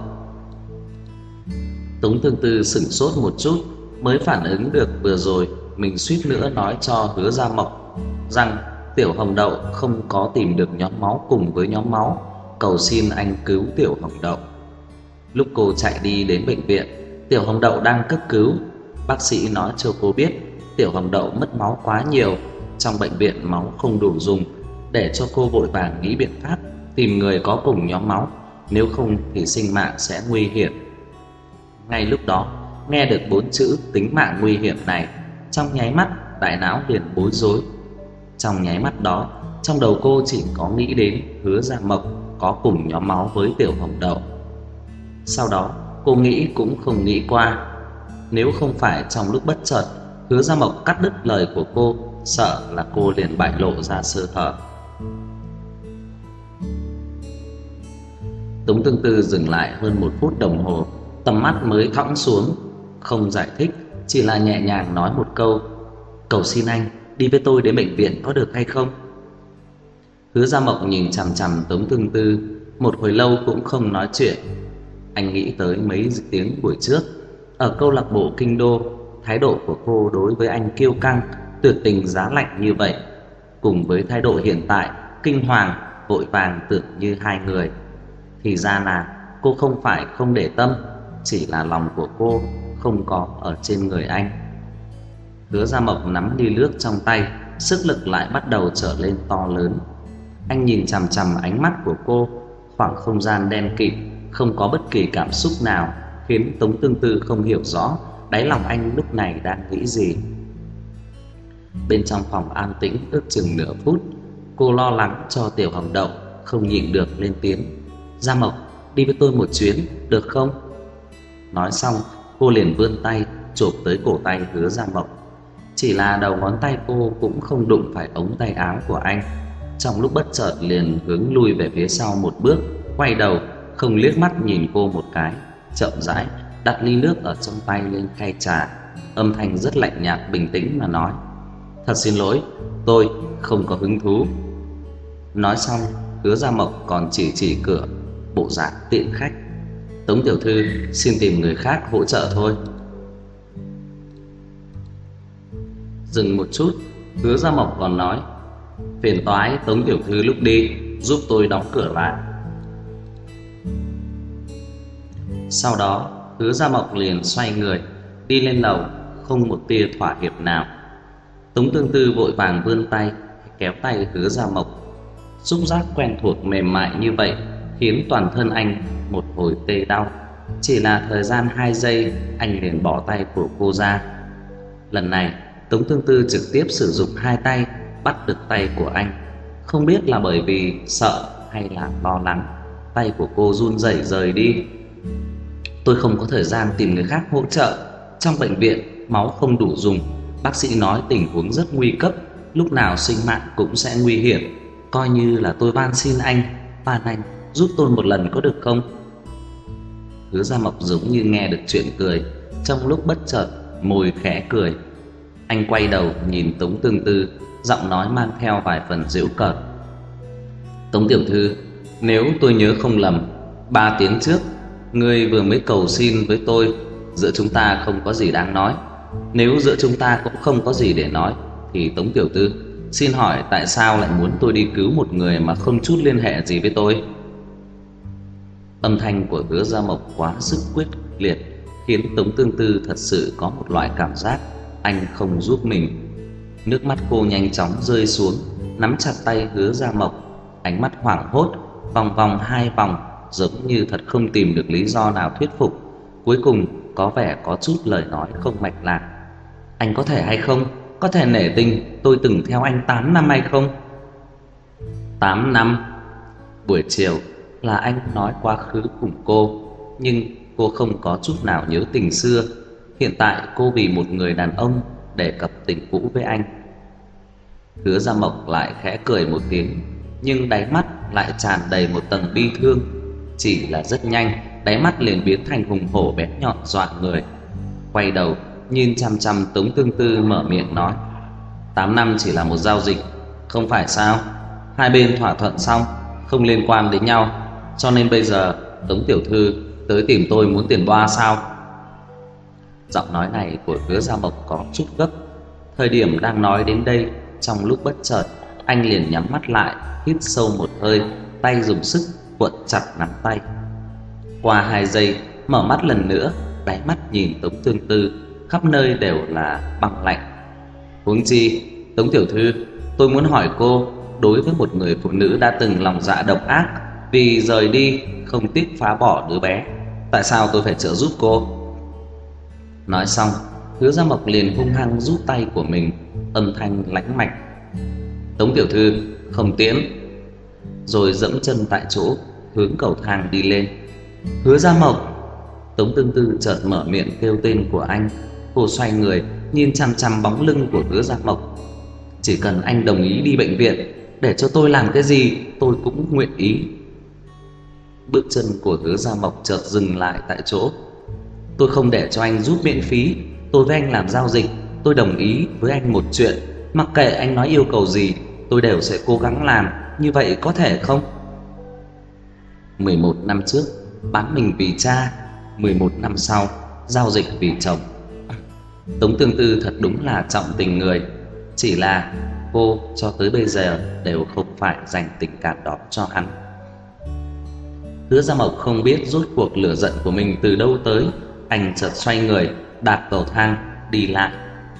Tống Tương Tư sửng sốt một chút mới phản ứng được vừa rồi mình suýt nữa nói cho Hứa Gia Mộc rằng Tiểu Hồng Đậu không có tìm được nhóm máu cùng với nhóm máu, cầu xin anh cứu Tiểu Hồng Đậu. Lúc cô chạy đi đến bệnh viện, Tiểu Hồng Đậu đang cấp cứu. Bác sĩ nói cho cô biết Tiểu Hồng Đậu mất máu quá nhiều, trong bệnh viện máu không đủ dùng, để cho cô vội vàng nghĩ biện pháp tìm người có cùng nhóm máu, nếu không thì sinh mạng sẽ nguy hiểm. Ngay lúc đó, nghe được 4 chữ tính mạng nguy hiểm này, trong nháy mắt đại não liền bối rối. Trong nháy mắt đó, trong đầu cô chỉ có nghĩ đến Hứa Gia Mộc có cùng nhóm máu với Tiểu Hồng Đậu. Sau đó, cô nghĩ cũng không nghĩ qua, nếu không phải trong lúc bất chợt Hứa Gia Mộc cắt đứt lời của cô, sợ là cô liền bại lộ ra sơ hở. Tống Tương Tư dừng lại hơn 1 phút đồng hồ, tầm mắt mới thõng xuống, không giải thích, chỉ là nhẹ nhàng nói một câu: "Cầu xin anh đi với tôi đến bệnh viện có được hay không?" Hứa Gia Mộc nhìn chằm chằm Tống Tương Tư một hồi lâu cũng không nói chuyện. Anh nghĩ tới mấy tiếng buổi trước ở câu lạc bộ Kinh Đô, thái độ của cô đối với anh kiêu căng, tuyệt tình giá lạnh như vậy, cùng với thái độ hiện tại kinh hoàng, vội vàng tưởng như hai người. Thì ra là cô không phải không để tâm, chỉ là lòng của cô không có ở trên người anh. Hứa Gia Mộc nắm ly nước trong tay, sức lực lại bắt đầu trở lên to lớn. Anh nhìn chằm chằm ánh mắt của cô, khoảng không gian đen kịt, không có bất kỳ cảm xúc nào, khiến Tống Tương Tư không hiểu rõ đáy lòng anh lúc này đang nghĩ gì. Bên trong phòng an tĩnh ước chừng nửa phút, cô lo lắng cho Tiểu Hồng Đậu, không nhịn được lên tiếng: "Gia Mộc, đi với tôi một chuyến được không?" Nói xong, cô liền vươn tay chộp tới cổ tay Hứa Gia Mộc. Chỉ là đầu ngón tay cô cũng không đụng phải ống tay áo của anh. Trong lúc bất chợt liền hướng lui về phía sau một bước, quay đầu không liếc mắt nhìn cô một cái, chậm rãi đặt ly nước ở trong tay lên khay trà, âm thanh rất lạnh nhạt bình tĩnh mà nói: "Thật xin lỗi, tôi không có hứng thú." Nói xong, Hứa Gia Mộc còn chỉ cửa, bộ dạng tiện khách: "Tống tiểu thư xin tìm người khác hỗ trợ thôi." Dừng một chút, Hứa Gia Mộc còn nói: "Phiền toái Tống tiểu thư lúc đi giúp tôi đóng cửa lại." Sau đó, Hứa Gia Mộc liền xoay người đi lên lầu, không một tia thỏa hiệp nào. Tống Tương Tư vội vàng vươn tay kéo tay Hứa Gia Mộc. Xúc giác quen thuộc mềm mại như vậy khiến toàn thân anh một hồi tê đau. Chỉ là thời gian 2 giây, anh liền bỏ tay của cô ra. Lần này, Tống Tương Tư trực tiếp sử dụng 2 tay bắt được tay của anh. Không biết là bởi vì sợ hay là lo lắng, tay của cô run rẩy rời đi. "Tôi không có thời gian tìm người khác hỗ trợ. Trong bệnh viện máu không đủ dùng, bác sĩ nói tình huống rất nguy cấp, lúc nào sinh mạng cũng sẽ nguy hiểm. Coi như là tôi van xin anh giúp tôi một lần có được không?" Hứa Gia Mộc giống như nghe được chuyện cười, trong lúc bất chợt môi khẽ cười: Anh quay đầu nhìn Tống Tương Tư, giọng nói mang theo vài phần giễu cợt. Tống tiểu thư, nếu tôi nhớ không lầm, 3 tiếng trước ngươi vừa mới cầu xin với tôi. Giữa chúng ta không có gì đáng nói. Nếu giữa chúng ta cũng không có gì để nói, thì Tống tiểu thư, xin hỏi tại sao lại muốn tôi đi cứu một người mà không chút liên hệ gì với tôi? Âm thanh của Hứa Gia Mộc quá sức quyết liệt, khiến Tống Tương Tư thật sự có một loại cảm giác anh không giúp mình. Nước mắt cô nhanh chóng rơi xuống, nắm chặt tay Hứa Gia Mộc, ánh mắt hoảng hốt, vòng vòng 2 vòng, giống như thật không tìm được lý do nào thuyết phục. Cuối cùng có vẻ có chút lời nói không mạch lạc. Anh có thể hay không, có thể nể tình tôi từng theo anh 8 năm hay không? 8 năm. Buổi chiều là anh nói quá khứ cùng cô, nhưng cô không có chút nào nhớ tình xưa. Hiện tại cô vì một người đàn ông đề cập tình cũ với anh. Hứa Gia Mộc lại khẽ cười một tiếng, nhưng đáy mắt lại tràn đầy một tầng bi thương. Chỉ là rất nhanh, đáy mắt liền biến thành hùng hổ bén nhọn dọa người. Quay đầu nhìn chăm chăm Tống Tương Tư, mở miệng nói: 8 năm chỉ là một giao dịch, không phải sao? Hai bên thỏa thuận xong, không liên quan đến nhau, cho nên bây giờ Tống tiểu thư tới tìm tôi muốn tiền boa sao? Giọng nói này của Hứa Gia Mộc có chút gấp. Thời điểm đang nói đến đây, trong lúc bất chợt, anh liền nhắm mắt lại, hít sâu một hơi, tay dùng sức cuộn chặt nắm tay. Qua 2 giây, mở mắt lần nữa, đáy mắt nhìn Tống Tương Tư, khắp nơi đều là băng lạnh. Huống chi, Tống tiểu thư, tôi muốn hỏi cô, đối với một người phụ nữ đã từng lòng dạ độc ác, vì rời đi không tiếc phá bỏ đứa bé, tại sao tôi phải trợ giúp cô? Nói xong, Hứa Gia Mộc liền hung hăng rút tay của mình, âm thanh lãnh mạch: Tống tiểu thư, không tiễn. Rồi dẫm chân tại chỗ, hướng cầu thang đi lên. Hứa Gia Mộc! Tống Tương Tư chợt mở miệng kêu tên của anh. Cô xoay người, nhìn chằm chằm bóng lưng của Hứa Gia Mộc. Chỉ cần anh đồng ý đi bệnh viện, để cho tôi làm cái gì tôi cũng nguyện ý. Bước chân của Hứa Gia Mộc chợt dừng lại tại chỗ. Tôi không để cho anh giúp miễn phí. Tôi với anh làm giao dịch, tôi đồng ý với anh một chuyện, mặc kệ anh nói yêu cầu gì, tôi đều sẽ cố gắng làm. Như vậy có thể không? 11 năm trước bán mình vì cha, 11 năm sau giao dịch vì chồng. Tống Tương Tư thật đúng là trọng tình người. Chỉ là cô cho tới bây giờ đều không phải dành tình cảm đó cho hắn. Hứa Gia Mộc không biết rốt cuộc lửa giận của mình từ đâu tới. Anh chợt xoay người, đạp cầu thang đi lại.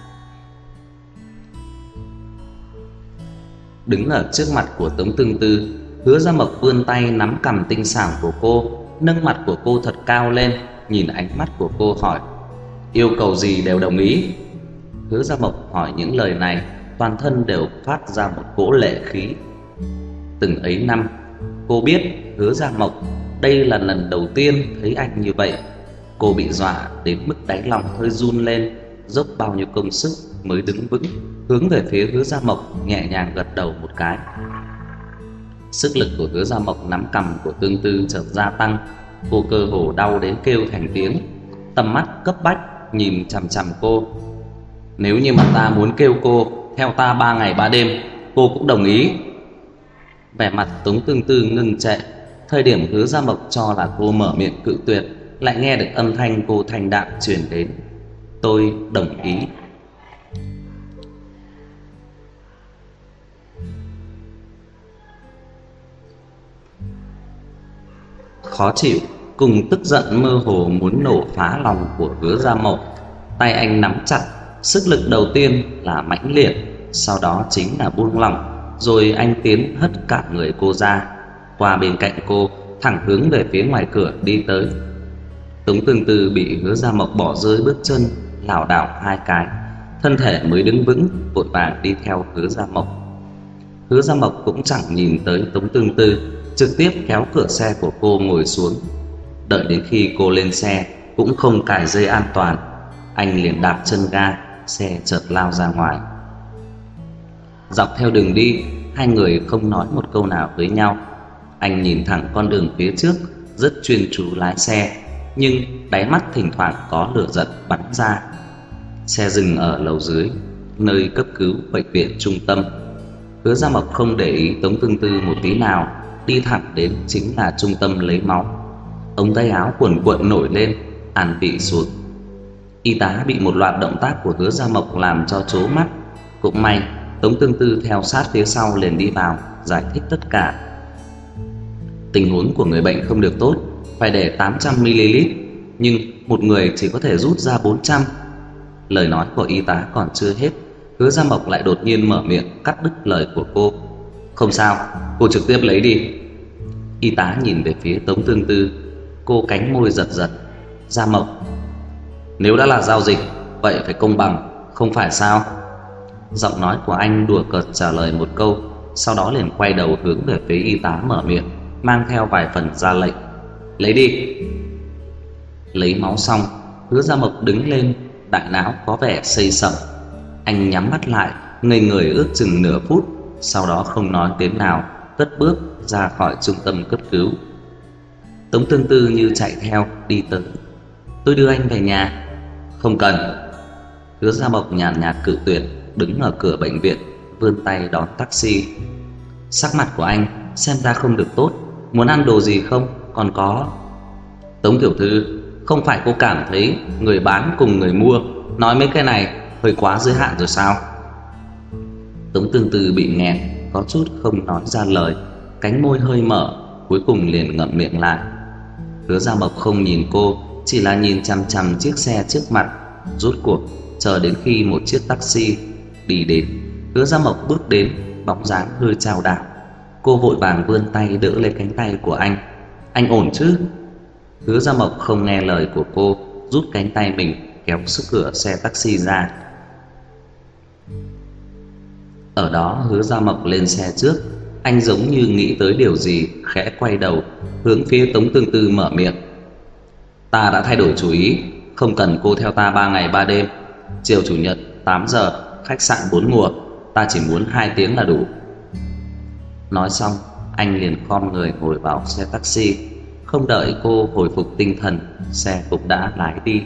Đứng ở trước mặt của Tống Tương Tư, Hứa Gia Mộc vươn tay nắm cằm tinh xảo của cô, nâng mặt của cô thật cao lên, nhìn ánh mắt của cô hỏi: Yêu cầu gì đều đồng ý? Hứa Gia Mộc hỏi những lời này, toàn thân đều phát ra một cỗ lệ khí. Từng ấy năm, cô biết Hứa Gia Mộc đây là lần đầu tiên thấy anh như vậy. Cô bị dọa đến mức đáy lòng hơi run lên, dốc bao nhiêu công sức mới đứng vững, hướng về phía Hứa Gia Mộc nhẹ nhàng gật đầu một cái. Sức lực của Hứa Gia Mộc nắm cằm của Tương Tư chợt gia tăng. Cô cơ hồ đau đến kêu thành tiếng, tầm mắt cấp bách nhìn chằm chằm cô. Nếu như mà ta muốn kêu cô theo ta 3 ngày 3 đêm, cô cũng đồng ý. Vẻ mặt Tống Tương Tư ngưng trệ. Thời điểm Hứa Gia Mộc cho là cô mở miệng cự tuyệt, lại nghe được âm thanh cô thanh đạm truyền đến: Tôi đồng ý. Khó chịu cùng tức giận mơ hồ muốn nổ phá lòng của Hứa Gia Mộc. Tay anh nắm chặt, sức lực đầu tiên là mãnh liệt, sau đó chính là buông lỏng, rồi anh tiến hất cả người cô ra, qua bên cạnh cô, thẳng hướng về phía ngoài cửa đi tới. Tống Tương Tư bị Hứa Gia Mộc bỏ rơi bước chân, lảo đảo 2 cái, thân thể mới đứng vững, vội vàng đi theo Hứa Gia Mộc. Hứa Gia Mộc cũng chẳng nhìn tới Tống Tương Tư, trực tiếp kéo cửa xe của cô ngồi xuống. Đợi đến khi cô lên xe, cũng không cài dây an toàn, anh liền đạp chân ga, xe chợt lao ra ngoài. Dọc theo đường đi, hai người không nói một câu nào với nhau. Anh nhìn thẳng con đường phía trước, rất chuyên chú lái xe, nhưng đáy mắt thỉnh thoảng có lửa giận bắn ra. Xe dừng ở lầu dưới, nơi cấp cứu bệnh viện trung tâm. Hứa Gia Mộc không để ý Tống Tương Tư một tí nào, đi thẳng đến chính là trung tâm lấy máu. Ống tay áo cuồn cuộn nổi lên, an vị xuống. Y tá bị một loạt động tác của Hứa Gia Mộc làm cho trố mắt. Cũng may Tống Tương Tư theo sát phía sau liền đi vào giải thích tất cả. Tình huống của người bệnh không được tốt, phải để 800ml, nhưng một người chỉ có thể rút ra 400. Lời nói của y tá còn chưa hết, Hứa Gia Mộc lại đột nhiên mở miệng cắt đứt lời của cô. Không sao, cô trực tiếp lấy đi. Y tá nhìn về phía Tống Tương Tư, cô cánh môi giật giật. Gia Mộc, nếu đã là giao dịch, vậy phải công bằng, không phải sao? Giọng nói của anh đùa cợt trả lời một câu, sau đó liền quay đầu hướng về phía y tá mở miệng, mang theo vài phần ra lệnh. Lấy đi. Lấy máu xong, Hứa Gia Mộc đứng lên, đại não có vẻ xây sẩm. Anh nhắm mắt lại, ngây người ước chừng nửa phút, sau đó không nói tiếng nào, cất bước ra khỏi trung tâm cấp cứu. Tống Tương Tư như chạy theo đi tới. Tôi đưa anh về nhà. Không cần. Hứa Gia Mộc nhàn nhạt cự tuyệt, đứng ở cửa bệnh viện, vươn tay đón taxi. Sắc mặt của anh xem ra không được tốt, muốn ăn đồ gì không? Còn có. Tống tiểu thư, không phải cô cảm thấy người bán cùng người mua nói mấy cái này hơi quá giới hạn rồi sao? Tống Tương Tư bị nghẹn, có chút không nói ra lời, cánh môi hơi mở, cuối cùng liền ngậm miệng lại. Hứa Gia Mộc không nhìn cô, chỉ là nhìn chằm chằm chiếc xe trước mặt. Rốt cuộc chờ đến khi một chiếc taxi đi đến, Hứa Gia Mộc bước đến, bóng dáng hơi chao đảo. Cô vội vàng vươn tay đỡ lấy cánh tay của anh. Anh ổn chứ? Hứa Gia Mộc không nghe lời của cô, rút cánh tay mình kéo sức cửa xe taxi ra. Ở đó Hứa Gia Mộc lên xe trước. Anh giống như nghĩ tới điều gì, khẽ quay đầu hướng phía Tống Tương Tư mở miệng. Ta đã thay đổi chủ ý, không cần cô theo ta 3 ngày 3 đêm. Chiều chủ nhật 8 giờ, khách sạn 4 mùa, ta chỉ muốn 2 tiếng là đủ. Nói xong, anh liền khom người ngồi vào xe taxi. Không đợi cô hồi phục tinh thần, xe cũng đã lái đi.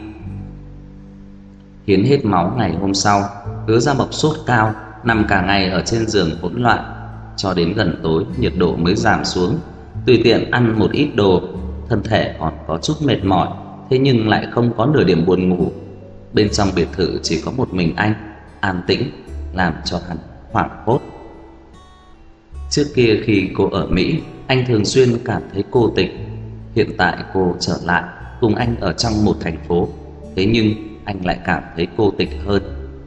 Hiến hết máu ngày hôm sau, Hứa Gia Mộc sốt cao, nằm cả ngày ở trên giường hỗn loạn. Cho đến gần tối nhiệt độ mới giảm xuống. Tùy tiện ăn một ít đồ, thân thể còn có chút mệt mỏi, thế nhưng lại không có nửa điểm buồn ngủ. Bên trong biệt thự chỉ có một mình anh, an tĩnh, làm cho hắn hoảng hốt. Trước kia khi cô ở Mỹ, anh thường xuyên cảm thấy cô tịch. Hiện tại cô trở lại cùng anh ở trong một thành phố, thế nhưng anh lại cảm thấy cô tịch hơn.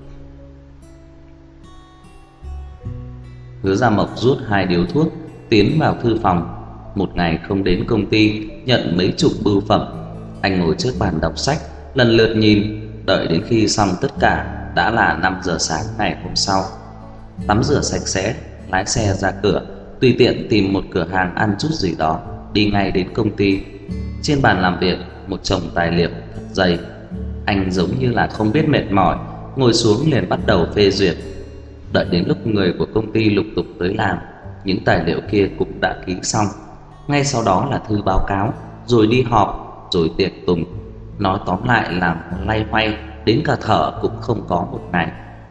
Hứa Gia Mộc rút 2 điếu thuốc, tiến vào thư phòng. Một ngày không đến công ty, nhận mấy chục bưu phẩm. Anh ngồi trước bàn đọc sách, lần lượt nhìn, đợi đến khi xong tất cả đã là 5 giờ sáng ngày hôm sau. Tắm rửa sạch sẽ, lái xe ra cửa, tùy tiện tìm một cửa hàng ăn chút gì đó, đi ngay đến công ty. Trên bàn làm việc, một chồng tài liệu thật dày. Anh giống như là không biết mệt mỏi, ngồi xuống liền bắt đầu phê duyệt. Đợi đến lúc người của công ty lục tục tới làm, những tài liệu kia cũng đã ký xong. Ngay sau đó là thư báo cáo, rồi đi họp, rồi tiệc tùng. Nói tóm lại làm lay hoay, đến cả thở cũng không có một ngày.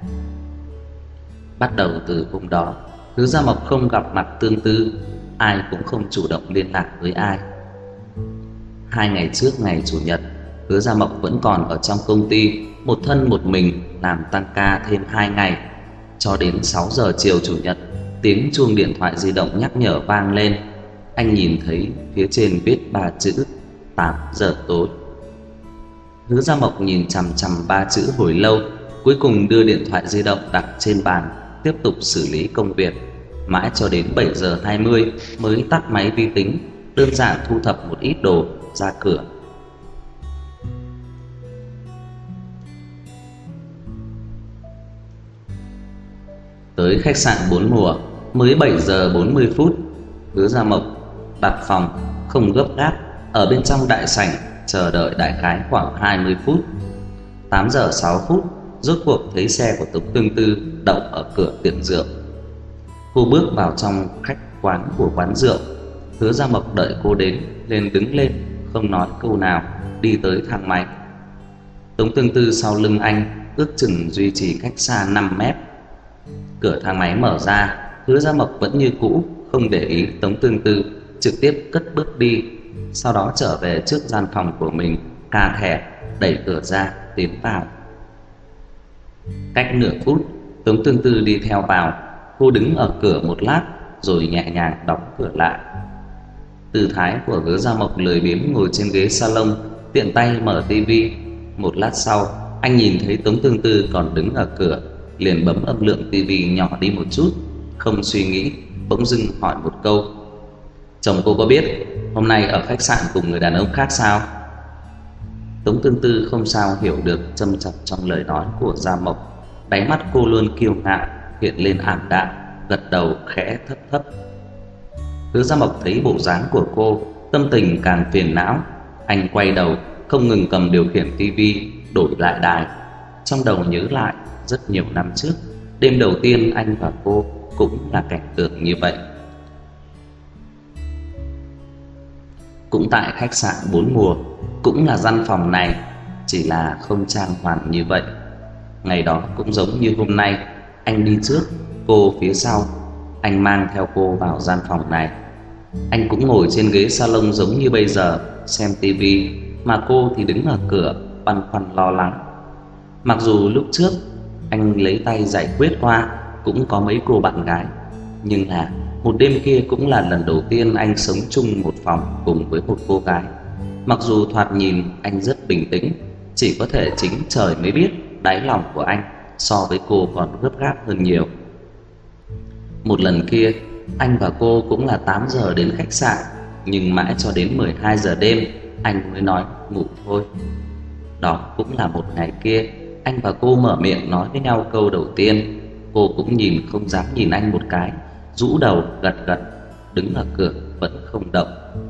Bắt đầu từ hôm đó, Hứa Gia Mộc không gặp mặt Tương Tư, ai cũng không chủ động liên lạc với ai. 2 ngày trước ngày chủ nhật, Hứa Gia Mộc vẫn còn ở trong công ty, một thân một mình làm tăng ca thêm 2 ngày. Cho đến 6 giờ chiều chủ nhật, tiếng chuông điện thoại di động nhắc nhở vang lên. Anh nhìn thấy phía trên viết 3 chữ 8 giờ tối. Hứa Gia Mộc nhìn chằm chằm 3 chữ hồi lâu, cuối cùng đưa điện thoại di động đặt trên bàn, tiếp tục xử lý công việc. Mãi cho đến 7 giờ 20 mới tắt máy vi tính, đơn giản thu thập một ít đồ ra cửa. Tới khách sạn 4 mùa mới 7 giờ 40 phút. Hứa Gia Mộc đặt phòng, không gấp gáp, ở bên trong đại sảnh chờ đợi đại khái khoảng 20 phút. 8 giờ 6 phút, rốt cuộc thấy xe của Tống Tương Tư đậu ở cửa tiệm rượu. Cô bước vào trong khách quán của quán rượu. Hứa Gia Mộc đợi cô đến, liền đứng lên, không nói câu nào, đi tới thang máy. Tống Tương Tư sau lưng anh, ước chừng duy trì cách xa 5 mét. Cửa thang máy mở ra, Hứa Gia Mộc vẫn như cũ, không để ý Tống Tương Tư, trực tiếp cất bước đi, sau đó trở về trước gian phòng của mình, cà thẻ đẩy cửa ra tiến vào. Cách nửa phút, Tống Tương Tư đi theo vào. Cô đứng ở cửa một lát rồi nhẹ nhàng đóng cửa lại. Tư thái của Hứa Gia Mộc lười biếng ngồi trên ghế salon, tiện tay mở tivi. Một lát sau, anh nhìn thấy Tống Tương Tư còn đứng ở cửa, liền bấm âm lượng tivi nhỏ đi một chút, không suy nghĩ, bỗng dưng hỏi một câu: "Chồng cô có biết hôm nay ở khách sạn cùng người đàn ông khác sao?" Tống Tương Tư không sao hiểu được châm chọc trong lời nói của Gia Mộc, đáy mắt cô luôn kiêu ngạo hiện lên ảm đạm, gật đầu khẽ thấp thấp. Hứa Gia Mộc thấy bộ dáng của cô, tâm tình càng phiền não. Anh quay đầu, không ngừng cầm điều khiển tivi đổi lại đài. Trong đầu nhớ lại rất nhiều năm trước, đêm đầu tiên anh và cô cũng là cảnh tượng như vậy. Cũng tại khách sạn 4 mùa, cũng là gian phòng này, chỉ là không trang hoàng như vậy. Ngày đó cũng giống như hôm nay, anh đi trước, cô phía sau. Anh mang theo cô vào gian phòng này. Anh cũng ngồi trên ghế salon giống như bây giờ, xem tivi, mà cô thì đứng ở cửa, băn khoăn lo lắng. Mặc dù lúc trước anh lấy tay giải quyết qua cũng có mấy cô bạn gái, nhưng là một đêm kia cũng là lần đầu tiên anh sống chung một phòng cùng với một cô gái. Mặc dù thoạt nhìn anh rất bình tĩnh, chỉ có thể chính trời mới biết đáy lòng của anh so với cô còn gấp gáp hơn nhiều. Một lần kia, anh và cô cũng là 8 giờ đến khách sạn, nhưng mãi cho đến 12 giờ đêm anh mới nói ngủ thôi. Đó cũng là một ngày kia, anh và cô mở miệng nói với nhau câu đầu tiên. Cô cũng nhìn không dám nhìn anh một cái, rũ đầu gật gật, đứng ở cửa vẫn không động.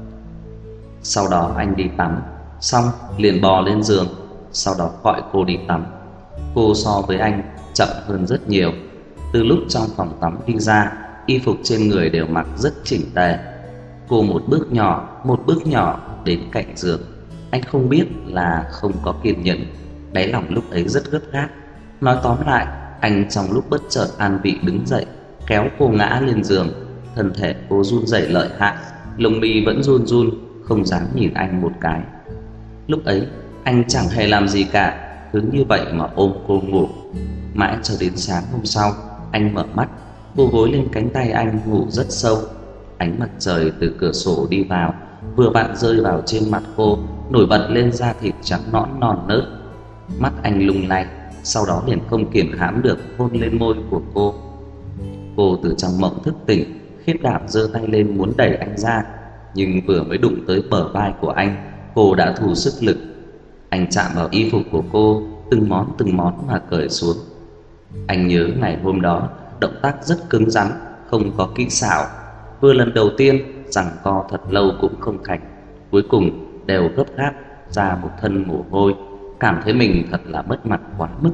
Sau đó anh đi tắm, xong liền bò lên giường, sau đó gọi cô đi tắm. Cô so với anh chậm hơn rất nhiều. Từ lúc trong phòng tắm đi ra, y phục trên người đều mặc rất chỉnh tề. Cô một bước nhỏ đến cạnh giường. Anh không biết là không có kiên nhẫn, đáy lòng lúc ấy rất gấp gáp. Nói tóm lại, anh trong lúc bất chợt an vị đứng dậy, kéo cô ngã lên giường. Thân thể cô run rẩy lợi hại, lông mi vẫn run run, không dám nhìn anh một cái. Lúc ấy anh chẳng hề làm gì cả, cứ như vậy mà ôm cô ngủ. Mãi cho đến sáng hôm sau, anh mở mắt, cô gối lên cánh tay anh ngủ rất sâu. Ánh mặt trời từ cửa sổ đi vào, vừa vặn rơi vào trên mặt cô, nổi bật lên da thịt trắng nõn non nớt. Mắt anh lung lay, sau đó liền không kiềm hãm được hôn lên môi của cô. Cô từ trong mộng thức tỉnh, khiếp đảm giơ tay lên muốn đẩy anh ra, nhưng vừa mới đụng tới bờ vai của anh, cô đã thù sức lực. Anh chạm vào y phục của cô, từng món mà cởi xuống. Anh nhớ ngày hôm đó, động tác rất cứng rắn, không có kỹ xảo. Vừa lần đầu tiên, giằng co thật lâu cũng không thành, cuối cùng đều gấp gáp ra một thân mồ hôi, cảm thấy mình thật là mất mặt quá mức.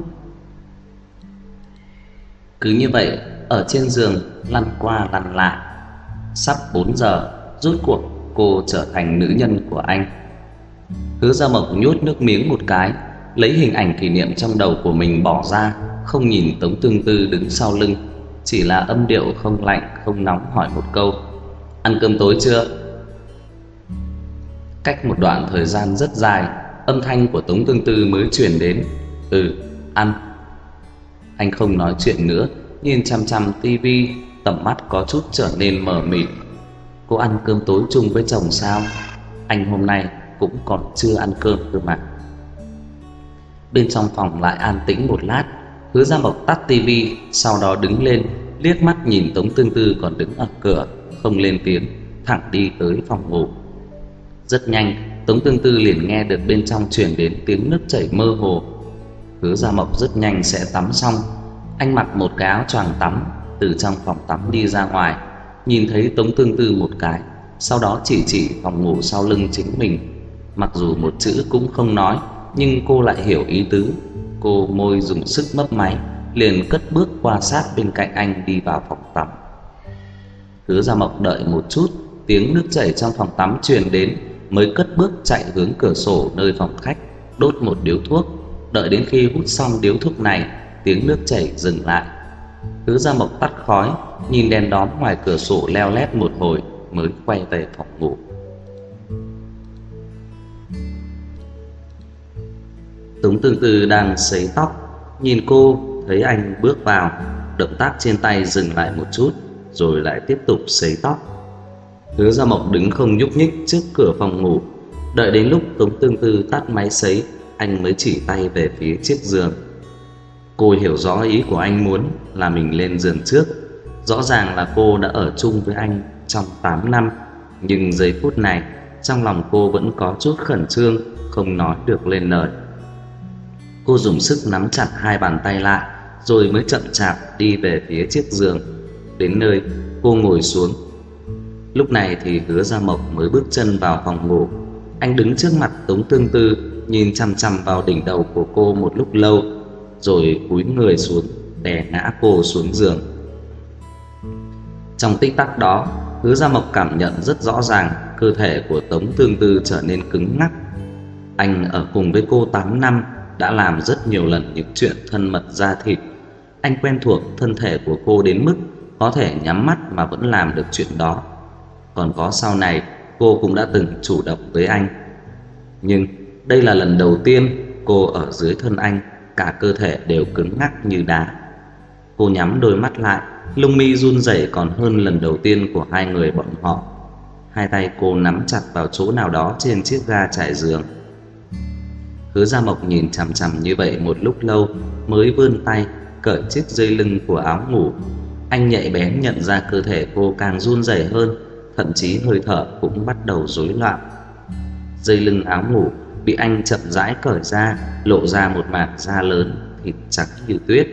Cứ như vậy, ở trên giường lăn qua lăn lại. Sắp 4 giờ, rốt cuộc cô trở thành nữ nhân của anh. Hứa Gia Mộc nhốt nước miếng một cái, lấy hình ảnh kỷ niệm trong đầu của mình bỏ ra, không nhìn Tống Tương Tư đứng sau lưng, chỉ là âm điệu không lạnh không nóng hỏi một câu: "Ăn cơm tối chưa?" Cách một đoạn thời gian rất dài, âm thanh của Tống Tương Tư mới truyền đến: "Ừ, ăn." Anh không nói chuyện nữa, nhìn chằm chằm tivi, tầm mắt có chút trở nên mờ mịt. Cô ăn cơm tối chung với chồng sao? Anh hôm nay cũng còn chưa ăn cơm cơ mà. Bên trong phòng lại an tĩnh một lát. Hứa Gia Mộc tắt tivi, sau đó đứng lên, liếc mắt nhìn Tống Tương Tư còn đứng ở cửa, không lên tiếng, thẳng đi tới phòng ngủ. Rất nhanh, Tống Tương Tư liền nghe được bên trong truyền đến tiếng nước chảy mơ hồ. Hứa Gia Mộc rất nhanh sẽ tắm xong. Anh mặc một cái áo choàng tắm, từ trong phòng tắm đi ra ngoài, nhìn thấy Tống Tương Tư một cái, sau đó chỉ phòng ngủ sau lưng chính mình. Mặc dù một chữ cũng không nói, nhưng cô lại hiểu ý tứ. Cô môi dùng sức mấp máy, liền cất bước qua sát bên cạnh anh đi vào phòng tắm. Hứa Gia Mộc đợi một chút, tiếng nước chảy trong phòng tắm truyền đến, mới cất bước chạy hướng cửa sổ nơi phòng khách, đốt một điếu thuốc. Đợi đến khi hút xong điếu thuốc này, tiếng nước chảy dừng lại. Hứa Gia Mộc tắt khói, nhìn đèn đóm ngoài cửa sổ leo lét một hồi mới quay về phòng ngủ. Tống Tương Tư đang sấy tóc, nhìn cô thấy anh bước vào, động tác trên tay dừng lại một chút rồi lại tiếp tục sấy tóc. Hứa Gia Mộc đứng không nhúc nhích trước cửa phòng ngủ, đợi đến lúc Tống Tương Tư tắt máy sấy, anh mới chỉ tay về phía chiếc giường. Cô hiểu rõ ý của anh muốn là mình lên giường trước. Rõ ràng là cô đã ở chung với anh trong 8 năm, nhưng giây phút này trong lòng cô vẫn có chút khẩn trương, không nói được lên lời. Cô dùng sức nắm chặt hai bàn tay lại, rồi mới chậm chạp đi về phía chiếc giường. Đến nơi, cô ngồi xuống. Lúc này thì Hứa Gia Mộc mới bước chân vào phòng ngủ. Anh đứng trước mặt Tống Tương Tư, nhìn chằm chằm vào đỉnh đầu của cô một lúc lâu, rồi cúi người xuống, đè ngã cô xuống giường. Trong tích tắc đó, Hứa Gia Mộc cảm nhận rất rõ ràng cơ thể của Tống Tương Tư trở nên cứng ngắc. Anh ở cùng với cô 8 năm, đã làm rất nhiều lần những chuyện thân mật da thịt. Anh quen thuộc thân thể của cô đến mức có thể nhắm mắt mà vẫn làm được chuyện đó. Còn có sau này, cô cũng đã từng chủ động với anh. Nhưng đây là lần đầu tiên cô ở dưới thân anh, cả cơ thể đều cứng ngắc như đá. Cô nhắm đôi mắt lại, lông mi run rẩy còn hơn lần đầu tiên của hai người bọn họ. Hai tay cô nắm chặt vào chỗ nào đó trên chiếc ga trải giường. Hứa Gia Mộc nhìn chằm chằm như vậy một lúc lâu mới vươn tay cởi chiếc dây lưng của áo ngủ. Anh nhạy bén nhận ra cơ thể cô càng run rẩy hơn, thậm chí hơi thở cũng bắt đầu rối loạn. Dây lưng áo ngủ bị anh chậm rãi cởi ra, lộ ra một mảng da lớn, thịt trắng như tuyết.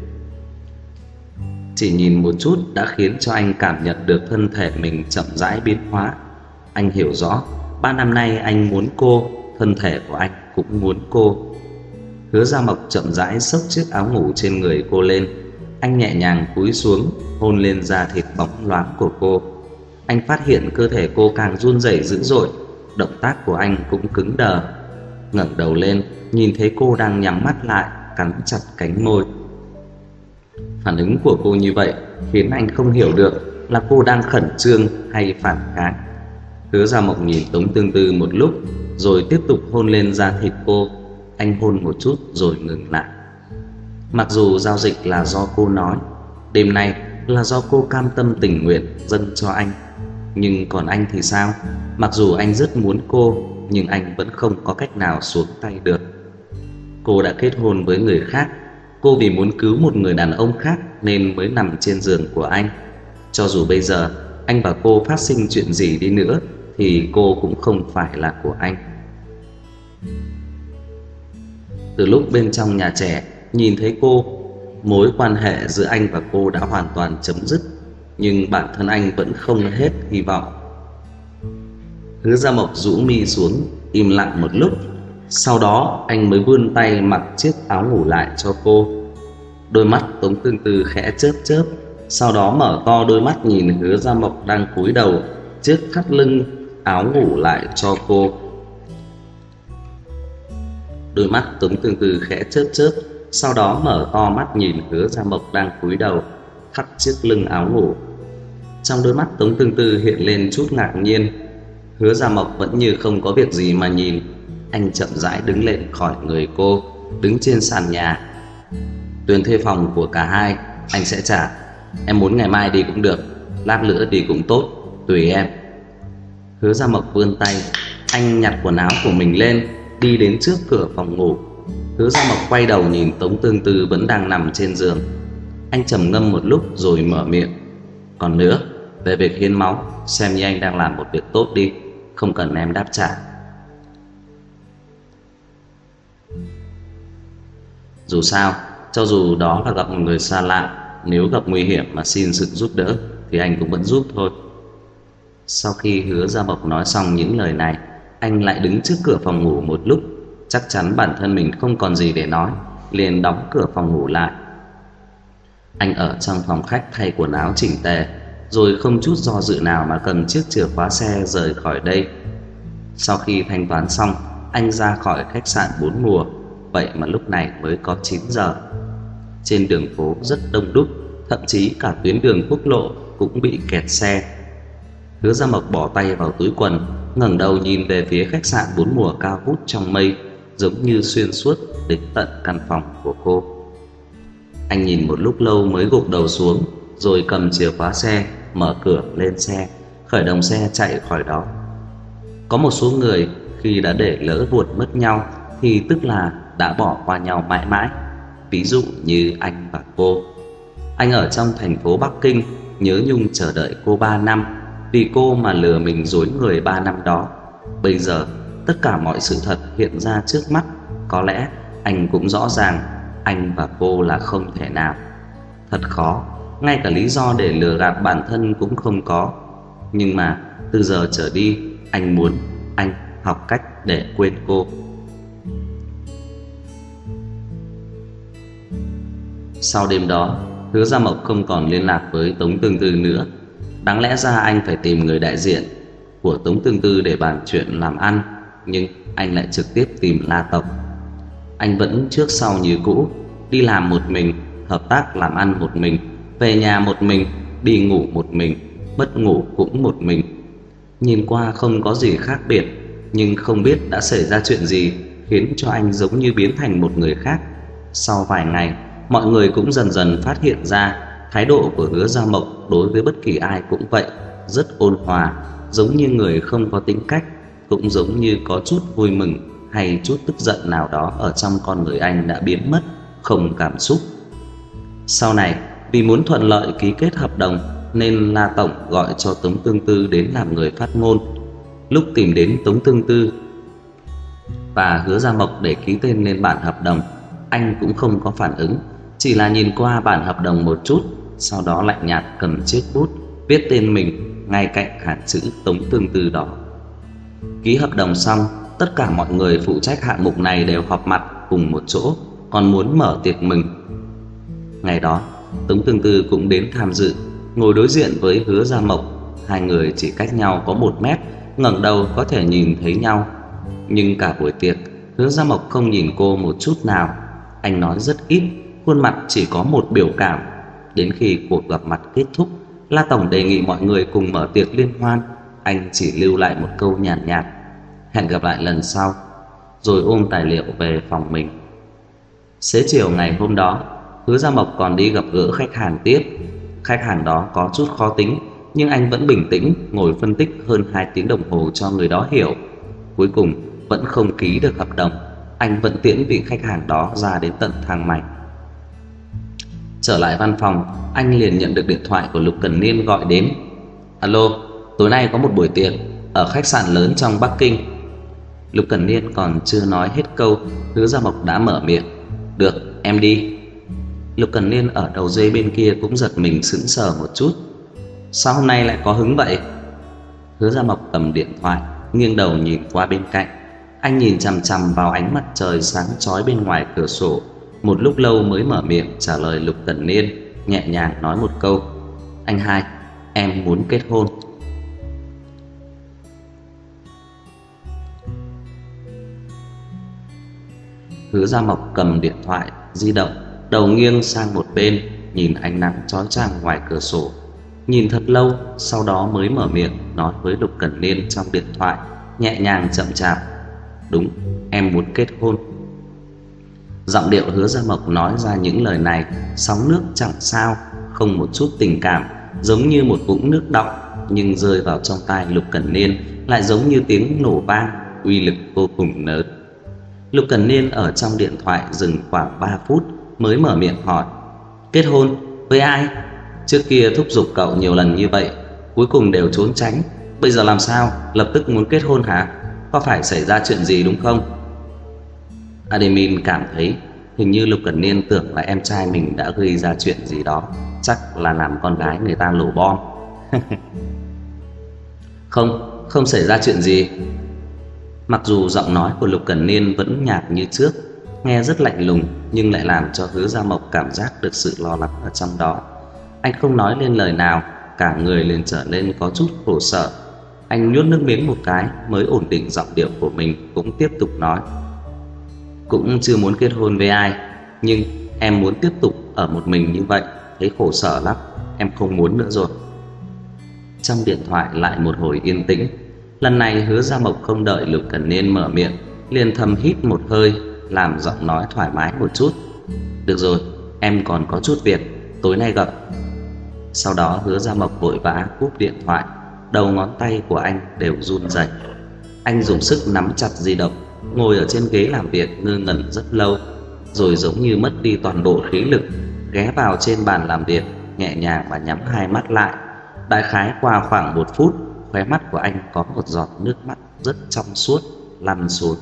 Chỉ nhìn một chút đã khiến cho anh cảm nhận được thân thể mình chậm rãi biến hóa. Anh hiểu rõ, 3 năm nay anh muốn cô, thân thể của anh cũng muốn cô. Hứa Gia Mộc chậm rãi xốc chiếc áo ngủ trên người cô lên. Anh nhẹ nhàng cúi xuống, hôn lên da thịt bóng loáng của cô. Anh phát hiện cơ thể cô càng run rẩy dữ dội, động tác của anh cũng cứng đờ. Ngẩng đầu lên, nhìn thấy cô đang nhắm mắt lại, cắn chặt cánh môi. Phản ứng của cô như vậy khiến anh không hiểu được là cô đang khẩn trương hay phản kháng. Hứa Gia Mộc nhìn Tống Tương Tư một lúc, rồi tiếp tục hôn lên da thịt cô. Anh hôn một chút rồi ngừng lại. Mặc dù giao dịch là do cô nói, đêm nay là do cô cam tâm tình nguyện dâng cho anh, nhưng còn anh thì sao? Mặc dù anh rất muốn cô, nhưng anh vẫn không có cách nào xuống tay được. Cô đã kết hôn với người khác. Cô vì muốn cứu một người đàn ông khác nên mới nằm trên giường của anh. Cho dù bây giờ anh và cô phát sinh chuyện gì đi nữa thì cô cũng không phải là của anh. Từ lúc bên trong nhà trẻ nhìn thấy cô, mối quan hệ giữa anh và cô đã hoàn toàn chấm dứt, nhưng bản thân anh vẫn không hết hy vọng. Hứa Gia Mộc rũ mi xuống, im lặng một lúc. Sau đó anh mới vươn tay mặc chiếc áo ngủ lại cho cô. Đôi mắt Tống Tương Tư khẽ chớp chớp, sau đó mở to đôi mắt nhìn Hứa Gia Mộc đang cúi đầu trước thắt lưng áo ngủ lại cho cô. Đôi mắt Tống Tương Tư khẽ chớp chớp, sau đó mở to mắt nhìn Hứa Gia Mộc đang cúi đầu thắt chiếc lưng áo ngủ. Trong đôi mắt Tống Tương Tư hiện lên chút ngạc nhiên. Hứa Gia Mộc vẫn như không có việc gì mà nhìn. Anh chậm rãi đứng lên khỏi người cô, đứng trên sàn nhà. Tiền thuê phòng của cả hai anh sẽ trả. Em muốn ngày mai đi cũng được, lát nữa đi cũng tốt, tùy em. Hứa Gia Mộc vươn tay, anh nhặt quần áo của mình lên, đi đến trước cửa phòng ngủ. Hứa Gia Mộc quay đầu nhìn Tống Tương Tư vẫn đang nằm trên giường. Anh trầm ngâm một lúc rồi mở miệng. Còn nữa, về việc hiến máu, xem như anh đang làm một việc tốt đi, không cần em đáp trả. Dù sao, cho dù đó là gặp một người xa lạ, nếu gặp nguy hiểm mà xin sự giúp đỡ thì anh cũng vẫn giúp thôi. Sau khi Hứa Gia Mộc nói xong những lời này, anh lại đứng trước cửa phòng ngủ một lúc. Chắc chắn bản thân mình không còn gì để nói, liền đóng cửa phòng ngủ lại. Anh ở trong phòng khách thay quần áo chỉnh tề, rồi không chút do dự nào mà cầm chiếc chìa khóa xe rời khỏi đây. Sau khi thanh toán xong, anh ra khỏi khách sạn 4 mùa, vậy mà lúc này mới có 9 giờ. Trên đường phố rất đông đúc, thậm chí cả tuyến đường quốc lộ cũng bị kẹt xe. Hứa Gia Mộc bỏ tay vào túi quần, ngẩng đầu nhìn về phía khách sạn 4 mùa cao vút trong mây, giống như xuyên suốt đến tận căn phòng của cô. Anh nhìn một lúc lâu mới gục đầu xuống, rồi cầm chìa khóa xe, mở cửa lên xe, khởi động xe chạy khỏi đó. Có một số người khi đã để lỡ buồn mất nhau thì tức là đã bỏ qua nhau mãi mãi. Ví dụ như anh và cô. Anh ở trong thành phố Bắc Kinh nhớ nhung chờ đợi cô 3 năm, vì cô mà lừa mình dối người 3 năm đó. Bây giờ tất cả mọi sự thật hiện ra trước mắt. Có lẽ anh cũng rõ ràng anh và cô là không thể nào. Thật khó, ngay cả lý do để lừa gạt bản thân cũng không có. Nhưng mà từ giờ trở đi, anh muốn anh học cách để quên cô. Sau đêm đó, Hứa Gia Mộc không còn liên lạc với Tống Tương Tư nữa. Đáng lẽ ra anh phải tìm người đại diện của Tống Tương Tư để bàn chuyện làm ăn, nhưng anh lại trực tiếp tìm La Tộc. Anh vẫn trước sau như cũ, đi làm một mình, hợp tác làm ăn một mình, về nhà một mình, đi ngủ một mình, mất ngủ cũng một mình. Nhìn qua không có gì khác biệt, nhưng không biết đã xảy ra chuyện gì khiến cho anh giống như biến thành một người khác. Sau vài ngày, mọi người cũng dần dần phát hiện ra thái độ của Hứa Gia Mộc đối với bất kỳ ai cũng vậy, rất ôn hòa, giống như người không có tính cách, cũng giống như có chút vui mừng hay chút tức giận nào đó ở trong con người anh đã biến mất, không cảm xúc. Sau này, vì muốn thuận lợi ký kết hợp đồng nên La Tổng gọi cho Tống Tương Tư đến làm người phát ngôn. Lúc tìm đến Tống Tương Tư và Hứa Gia Mộc để ký tên lên bản hợp đồng, anh cũng không có phản ứng, chỉ là nhìn qua bản hợp đồng một chút, sau đó lạnh nhạt cầm chiếc bút viết tên mình ngay cạnh hàng chữ Tống Tương Tư đó. Ký hợp đồng xong, tất cả mọi người phụ trách hạng mục này đều họp mặt cùng một chỗ, còn muốn mở tiệc mừng. Ngày đó, Tống Tương Tư cũng đến tham dự, ngồi đối diện với Hứa Gia Mộc. Hai người chỉ cách nhau có 1 mét, ngẩng đầu có thể nhìn thấy nhau. Nhưng cả buổi tiệc, Hứa Gia Mộc không nhìn cô một chút nào. Anh nói rất ít, khuôn mặt chỉ có một biểu cảm. Đến khi cuộc gặp mặt kết thúc, La Tổng đề nghị mọi người cùng mở tiệc liên hoan. Anh chỉ lưu lại một câu nhàn nhạt, hẹn gặp lại lần sau, rồi ôm tài liệu về phòng mình. Xế chiều ngày hôm đó, Hứa Gia Mộc còn đi gặp gỡ khách hàng tiếp. Khách hàng đó có chút khó tính, nhưng anh vẫn bình tĩnh ngồi phân tích hơn 2 tiếng đồng hồ cho người đó hiểu. Cuối cùng vẫn không ký được hợp đồng. Anh vẫn tiễn vị khách hàng đó ra đến tận thang máy. Trở lại văn phòng, anh liền nhận được điện thoại của Lục Cần Niên gọi đến. Alo, tối nay có một buổi tiệc ở khách sạn lớn trong Bắc Kinh. Lục Cần Niên còn chưa nói hết câu, Hứa Gia Mộc đã mở miệng. Được, em đi. Lục Cần Niên ở đầu dây bên kia cũng giật mình sững sờ một chút. Sao hôm nay lại có hứng vậy? Hứa Gia Mộc cầm điện thoại, nghiêng đầu nhìn qua bên cạnh. Anh nhìn chằm chằm vào ánh mặt trời sáng chói bên ngoài cửa sổ, một lúc lâu mới mở miệng trả lời Lục Cần Niên, nhẹ nhàng nói một câu. Anh hai, em muốn kết hôn. Hứa Gia Mộc cầm điện thoại di động, đầu nghiêng sang một bên, nhìn ánh nắng chói chang ngoài cửa sổ. Nhìn thật lâu, sau đó mới mở miệng nói với Lục Cần Niên trong điện thoại, nhẹ nhàng chậm chạp. Đúng, em muốn kết hôn. Giọng điệu Hứa Gia Mộc nói ra những lời này sóng nước chẳng sao, không một chút tình cảm, giống như một vũng nước đọng, nhưng rơi vào trong tai Lục Cần Niên lại giống như tiếng nổ vang, uy lực vô cùng lớn. Lục Cần Niên ở trong điện thoại dừng khoảng 3 phút mới mở miệng hỏi. Kết hôn với ai? Trước kia thúc giục cậu nhiều lần như vậy, cuối cùng đều trốn tránh. Bây giờ làm sao lập tức muốn kết hôn hả? Có phải xảy ra chuyện gì đúng không? Admin cảm thấy hình như Lục Cần Niên tưởng là em trai mình đã gây ra chuyện gì đó, chắc là làm con gái người ta nổ bom. Không xảy ra chuyện gì. Mặc dù giọng nói của Lục Cần Niên vẫn nhạt như trước, nghe rất lạnh lùng, nhưng lại làm cho Hứa Gia Mộc cảm giác được sự lo lắng ở trong đó. Anh không nói lên lời nào, cả người liền trở nên có chút khổ sở. Anh nuốt nước miếng một cái mới ổn định giọng điệu của mình, cũng tiếp tục nói. cũng chưa muốn kết hôn với ai, nhưng em muốn tiếp tục ở một mình như vậy, thấy khổ sở lắm, em không muốn nữa rồi. Trong điện thoại lại một hồi yên tĩnh. Lần này Hứa Gia Mộc không đợi Lục Cẩn Niên mở miệng, liền thầm hít một hơi, làm giọng nói thoải mái một chút. Được rồi, em còn có chút việc, tối nay gặp. Sau đó Hứa Gia Mộc vội vã cúp điện thoại, đầu ngón tay của anh đều run rẩy. Anh dùng sức nắm chặt di động, ngồi ở trên ghế làm việc ngơ ngẩn rất lâu, rồi giống như mất đi toàn bộ khí lực, ghé vào trên bàn làm việc, nhẹ nhàng mà nhắm hai mắt lại. Đại khái qua khoảng 1 phút, khóe mắt của anh có một giọt nước mắt rất trong suốt lăn xuống.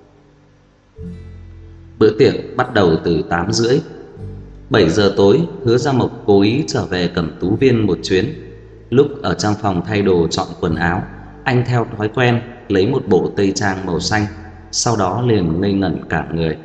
Bữa tiệc bắt đầu từ 8:30. 7 giờ tối, Hứa Gia Mộc cố ý trở về Cẩm Tú Viên một chuyến. Lúc ở trong phòng thay đồ chọn quần áo, anh theo thói quen lấy một bộ tây trang màu xanh, sau đó liền ngây ngẩn cả người.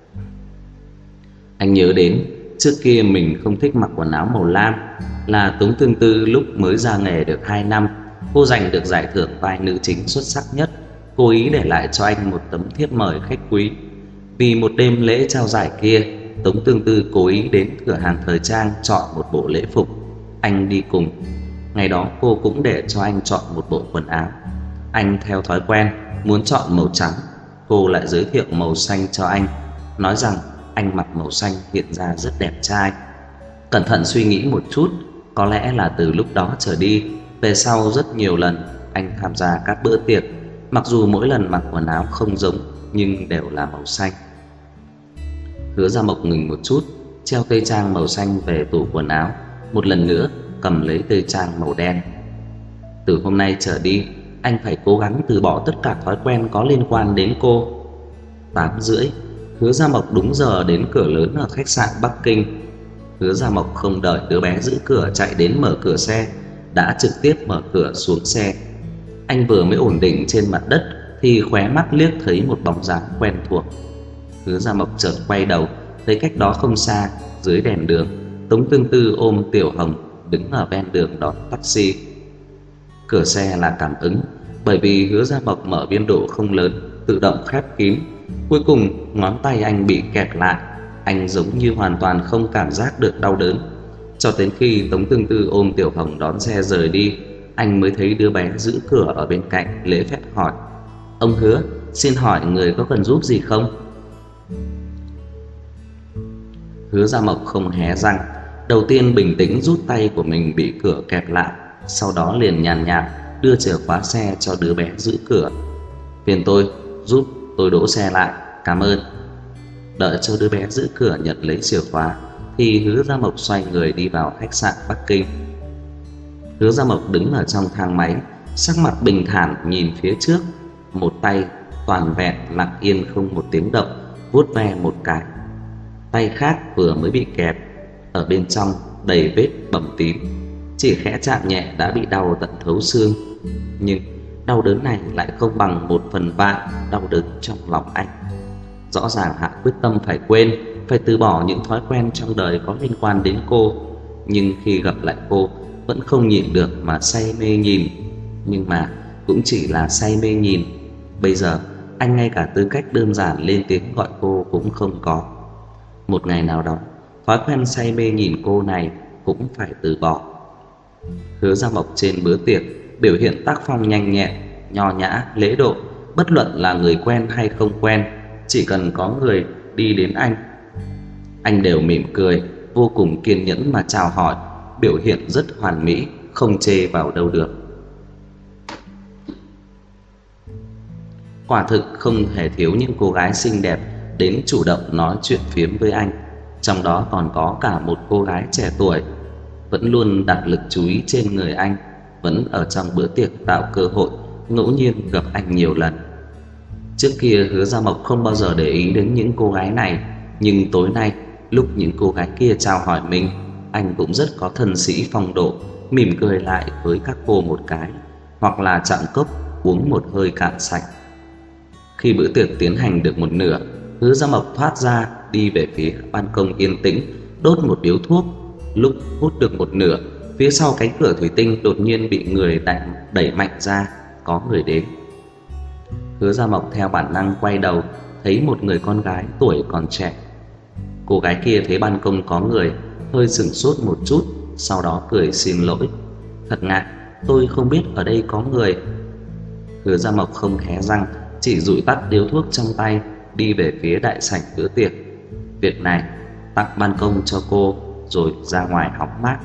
Anh nhớ đến trước kia mình không thích mặc quần áo màu lam, là Tống Tương Tư lúc mới ra nghề được 2 năm, cô giành được giải thưởng vai nữ chính xuất sắc nhất, cố ý để lại cho anh một tấm thiếp mời khách quý. Vì một đêm lễ trao giải kia, Tống Tương Tư cố ý đến cửa hàng thời trang chọn một bộ lễ phục, anh đi cùng. Ngày đó cô cũng để cho anh chọn một bộ quần áo. Anh theo thói quen muốn chọn màu trắng, cô lại giới thiệu màu xanh cho anh, nói rằng anh mặc màu xanh hiện ra rất đẹp trai. Cẩn thận suy nghĩ một chút, có lẽ là từ lúc đó trở đi, về sau rất nhiều lần anh tham gia các bữa tiệc, mặc dù mỗi lần mặc quần áo không giống nhưng đều là màu xanh. Hứa Gia Mộc ngừng một chút, treo tây trang màu xanh về tủ quần áo, một lần nữa cầm lấy tây trang màu đen. Từ hôm nay trở đi, anh phải cố gắng từ bỏ tất cả thói quen có liên quan đến cô. 8:30, Hứa Gia Mộc đúng giờ đến cửa lớn ở khách sạn Bắc Kinh. Hứa Gia Mộc không đợi đứa bé giữ cửa chạy đến mở cửa xe, đã trực tiếp mở cửa xuống xe. Anh vừa mới ổn định trên mặt đất thì khóe mắt liếc thấy một bóng dáng quen thuộc. Hứa Gia Mộc chợt quay đầu, thấy cách đó không xa, dưới đèn đường, Tống Tương Tư ôm Tiểu Hồng đứng ở ven đường đón taxi. Cửa xe là cảm ứng, bởi vì Hứa Gia Mộc mở biên độ không lớn, tự động khép kín. Cuối cùng ngón tay anh bị kẹt lại, anh giống như hoàn toàn không cảm giác được đau đớn. Cho đến khi Tống Tương Tư ôm Tiểu Hồng đón xe rời đi, anh mới thấy đứa bé giữ cửa ở bên cạnh lễ phép hỏi: "Ông Hứa, xin hỏi người có cần giúp gì không?" Hứa Gia Mộc không hé răng, đầu tiên bình tĩnh rút tay của mình bị cửa kẹp lại, sau đó liền nhàn nhạt đưa chìa khóa xe cho đứa bé giữ cửa. "Phiền tôi, giúp tôi đỗ xe lại, cảm ơn." Đợi cho đứa bé giữ cửa nhận lấy chìa khóa thì Hứa Gia Mộc xoay người đi vào khách sạn Bắc Kinh. Hứa Gia Mộc đứng ở trong thang máy, sắc mặt bình thản nhìn phía trước, một tay toàn vẹn lặng yên không một tiếng động vuốt ve một cái. Tay khác vừa mới bị kẹp, ở bên trong đầy vết bầm tím, chỉ khẽ chạm nhẹ đã bị đau tận thấu xương. Nhưng đau đớn này lại không bằng 1/1000 đau đớn trong lòng anh. Rõ ràng hạ quyết tâm phải quên, phải từ bỏ những thói quen trong đời có liên quan đến cô, nhưng khi gặp lại cô vẫn không nhịn được mà say mê nhìn. Nhưng mà cũng chỉ là say mê nhìn. Bây giờ anh ngay cả tư cách đơn giản lên tiếng gọi cô cũng không có. Một ngày nào đó, thói quen say mê nhìn cô này cũng phải từ bỏ. Hứa Gia Mộc trên bữa tiệc biểu hiện tác phong nhanh nhẹn, nho nhã, lễ độ, bất luận là người quen hay không quen, chỉ cần có người đi đến anh đều mỉm cười, vô cùng kiên nhẫn mà chào hỏi, biểu hiện rất hoàn mỹ, không chê vào đâu được. Quả thực không thể thiếu những cô gái xinh đẹp đến chủ động nói chuyện phiếm với anh, trong đó còn có cả một cô gái trẻ tuổi vẫn luôn đặt lực chú ý trên người anh, vẫn ở trong bữa tiệc tạo cơ hội ngẫu nhiên gặp anh nhiều lần. Trước kia Hứa Gia Mộc không bao giờ để ý đến những cô gái này, nhưng tối nay lúc những cô gái kia chào hỏi mình, anh cũng rất có thân sĩ phong độ, mỉm cười lại với các cô một cái, hoặc là chạm cốc uống một hơi cạn sạch. Khi bữa tiệc tiến hành được một nửa, Hứa Gia Mộc thoát ra đi về phía ban công yên tĩnh, đốt một điếu thuốc. Lúc hút được một nửa, phía sau cánh cửa thủy tinh đột nhiên bị người đẩy mạnh ra, có người đến. Hứa Gia Mộc theo bản năng quay đầu, thấy một người con gái tuổi còn trẻ. Cô gái kia thấy ban công có người, hơi sửng sốt một chút, sau đó cười xin lỗi. Thật ngại, tôi không biết ở đây có người. Hứa Gia Mộc không hé răng, chỉ dụi tắt điếu thuốc trong tay, đi về phía đại sảnh bữa tiệc. Việc này tặng ban công cho cô rồi ra ngoài hóng mát.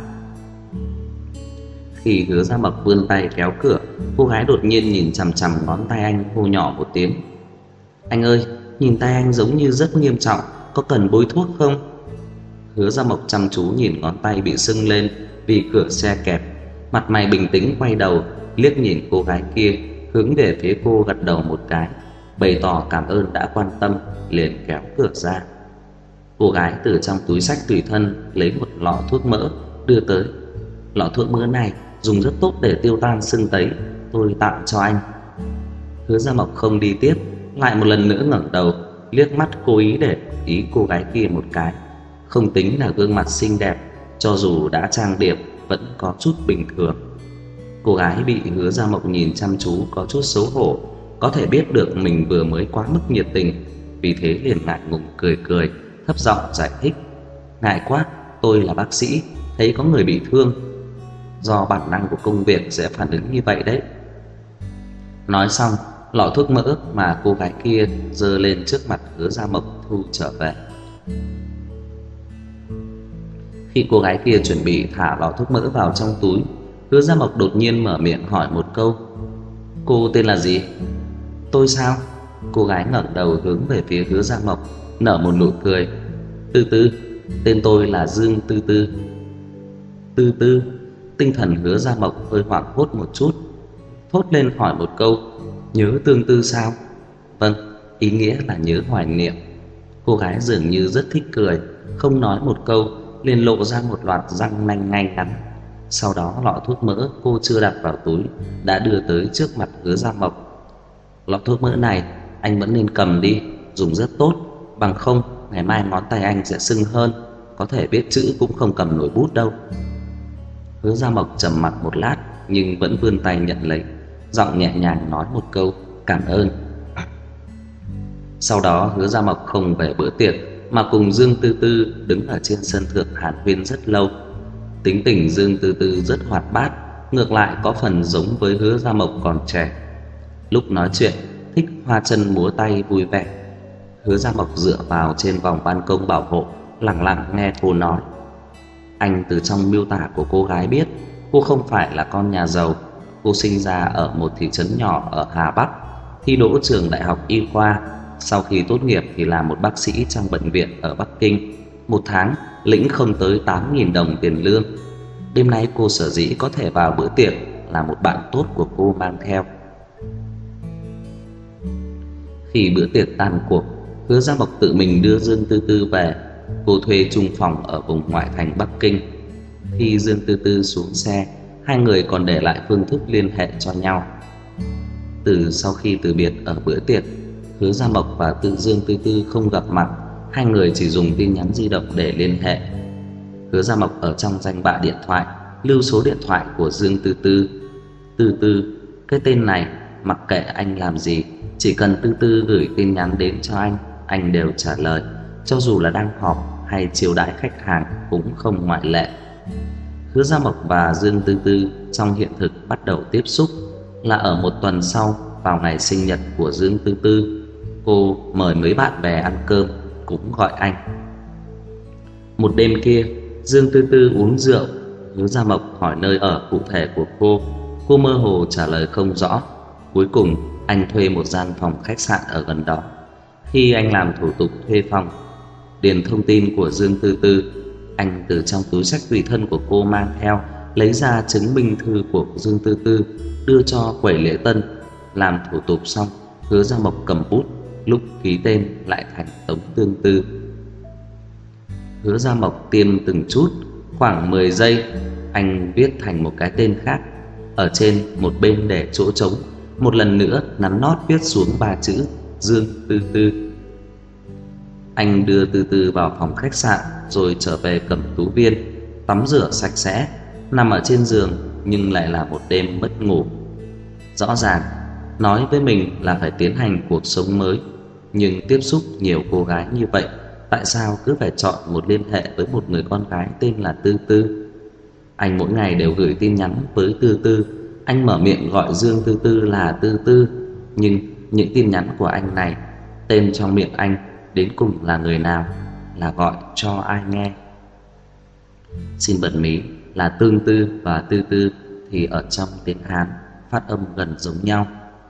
Khi Hứa Gia Mộc vươn tay kéo cửa, cô gái đột nhiên nhìn chằm chằm ngón tay anh, hô nhỏ một tiếng. Anh ơi, nhìn tay anh giống như rất nghiêm trọng, có cần bôi thuốc không? Hứa Gia Mộc chăm chú nhìn ngón tay bị sưng lên vì cửa xe kẹp, mặt mày bình tĩnh quay đầu, liếc nhìn cô gái kia, hướng về phía cô gật đầu một cái, bày tỏ cảm ơn đã quan tâm, liền kéo cửa ra. Cô gái từ trong túi xách tùy thân lấy một lọ thuốc mỡ đưa tới. Lọ thuốc mỡ này dùng rất tốt để tiêu tan sưng tấy, tôi tặng cho anh. Hứa Gia Mộc không đi tiếp, lại một lần nữa ngẩng đầu, liếc mắt cố ý để ý cô gái kia một cái. Không tính là gương mặt xinh đẹp, cho dù đã trang điểm vẫn có chút bình thường. Cô gái bị Hứa Gia Mộc nhìn chăm chú có chút xấu hổ, có thể biết được mình vừa mới quá mức nhiệt tình, vì thế liền ngại ngùng cười cười, thấp giọng giải thích. Ngại quá, tôi là bác sĩ, thấy có người bị thương, do bản năng của công việc sẽ phản ứng như vậy đấy. Nói xong, lọ thuốc mỡ mà cô gái kia giơ lên trước mặt Hứa Gia Mộc thu trở về. Khi cô gái kia chuẩn bị thả lọ thuốc mỡ vào trong túi, Hứa Gia Mộc đột nhiên mở miệng hỏi một câu. Cô tên là gì? Tôi sao? Cô gái ngẩng đầu hướng về phía Hứa Gia Mộc, nở một nụ cười. Tư Tư, tên tôi là Dương Tư Tư. Tư Tư? Tinh thần Hứa Gia Mộc hơi hoảng hốt một chút, thốt lên hỏi một câu. Nhớ Tương Tư sao? Vâng, ý nghĩa là nhớ hoài niệm. Cô gái dường như rất thích cười, không nói một câu liền lộ ra một loạt răng nanh ngay ngắn. Sau đó lọ thuốc mỡ cô chưa đặt vào túi đã đưa tới trước mặt Hứa Gia Mộc. Lọ thuốc mỡ này anh vẫn nên cầm đi, dùng rất tốt, bằng không ngày mai ngón tay anh sẽ sưng hơn, có thể viết chữ cũng không cầm nổi bút đâu. Hứa Gia Mộc trầm mặc một lát nhưng vẫn vươn tay nhận lấy, giọng nhẹ nhàng nói một câu cảm ơn. Sau đó Hứa Gia Mộc không về bữa tiệc mà cùng Dương Tư Tư đứng ở trên sân thượng hàn huyên rất lâu. Tính tình Dương Tư Tư rất hoạt bát, ngược lại có phần giống với Hứa Gia Mộc còn trẻ. Lúc nói chuyện thích hoa chân múa tay vui vẻ. Hứa Gia Mộc dựa vào trên vòng ban công bảo hộ, lặng lặng nghe cô nói. Anh từ trong miêu tả của cô gái biết cô không phải là con nhà giàu. Cô sinh ra ở một thị trấn nhỏ ở Hà Bắc, thi đỗ trường đại học y khoa. Sau khi tốt nghiệp thì làm một bác sĩ trong bệnh viện ở Bắc Kinh. Một tháng lĩnh không tới 8.000 đồng tiền lương. Đêm nay cô sở dĩ có thể vào bữa tiệc là một bạn tốt của cô mang theo. Khi bữa tiệc tan cuộc, Hứa Gia Mộc tự mình đưa Dương Tư Tư về. Cô thuê chung phòng ở vùng ngoại thành Bắc Kinh. Khi Dương Tư Tư xuống xe, hai người còn để lại phương thức liên hệ cho nhau. Từ sau khi từ biệt ở bữa tiệc, Hứa Gia Mộc và Dương Tư Tư không gặp mặt, hai người chỉ dùng tin nhắn di động để liên hệ. Hứa Gia Mộc ở trong danh bạ điện thoại lưu số điện thoại của Dương Tư Tư. Tư Tư, cái tên này mặc kệ anh làm gì, chỉ cần Tư Tư gửi tin nhắn đến cho anh đều trả lời, cho dù là đang họp hay chiêu đãi khách hàng cũng không ngoại lệ. Hứa Gia Mộc và Dương Tư Tư trong hiện thực bắt đầu tiếp xúc là ở một tuần sau, vào ngày sinh nhật của Dương Tư Tư. Cô mời mấy bạn bè ăn cơm, cũng gọi anh. Một đêm kia, Dương Tư Tư uống rượu. Hứa Gia Mộc hỏi nơi ở cụ thể của cô mơ hồ trả lời không rõ. Cuối cùng anh thuê một gian phòng khách sạn ở gần đó. Khi anh làm thủ tục thuê phòng, điền thông tin của Dương Tư Tư, anh từ trong túi xách tùy thân của cô mang theo lấy ra chứng minh thư của Dương Tư Tư, đưa cho quầy lễ tân. Làm thủ tục xong, Hứa Gia Mộc cầm bút, lúc ký tên lại thành Tống Tương Tư. Hứa Gia Mộc tiêm từng chút, khoảng 10 giây, anh viết thành một cái tên khác. Ở trên một bên để chỗ trống, một lần nữa nắn nót viết xuống 3 chữ Dương Tư Tư. Anh đưa Tư Tư vào phòng khách sạn rồi trở về Cẩm Tú Viên, tắm rửa sạch sẽ, nằm ở trên giường nhưng lại là một đêm mất ngủ. Rõ ràng nói với mình là phải tiến hành cuộc sống mới, Nhưng tiếp xúc nhiều cô gái như vậy, tại sao cứ phải chọn một liên hệ với một người con gái tên là Tư Tư? Anh mỗi ngày đều gửi tin nhắn với Tư Tư, anh mở miệng gọi Dương Tư Tư là Tư Tư, nhưng những tin nhắn của anh này, tên trong miệng anh đến cùng là người nào, là gọi cho ai nghe? Xin bật mí là Tương Tư và Tư Tư thì ở trong tiếng Hán phát âm gần giống nhau.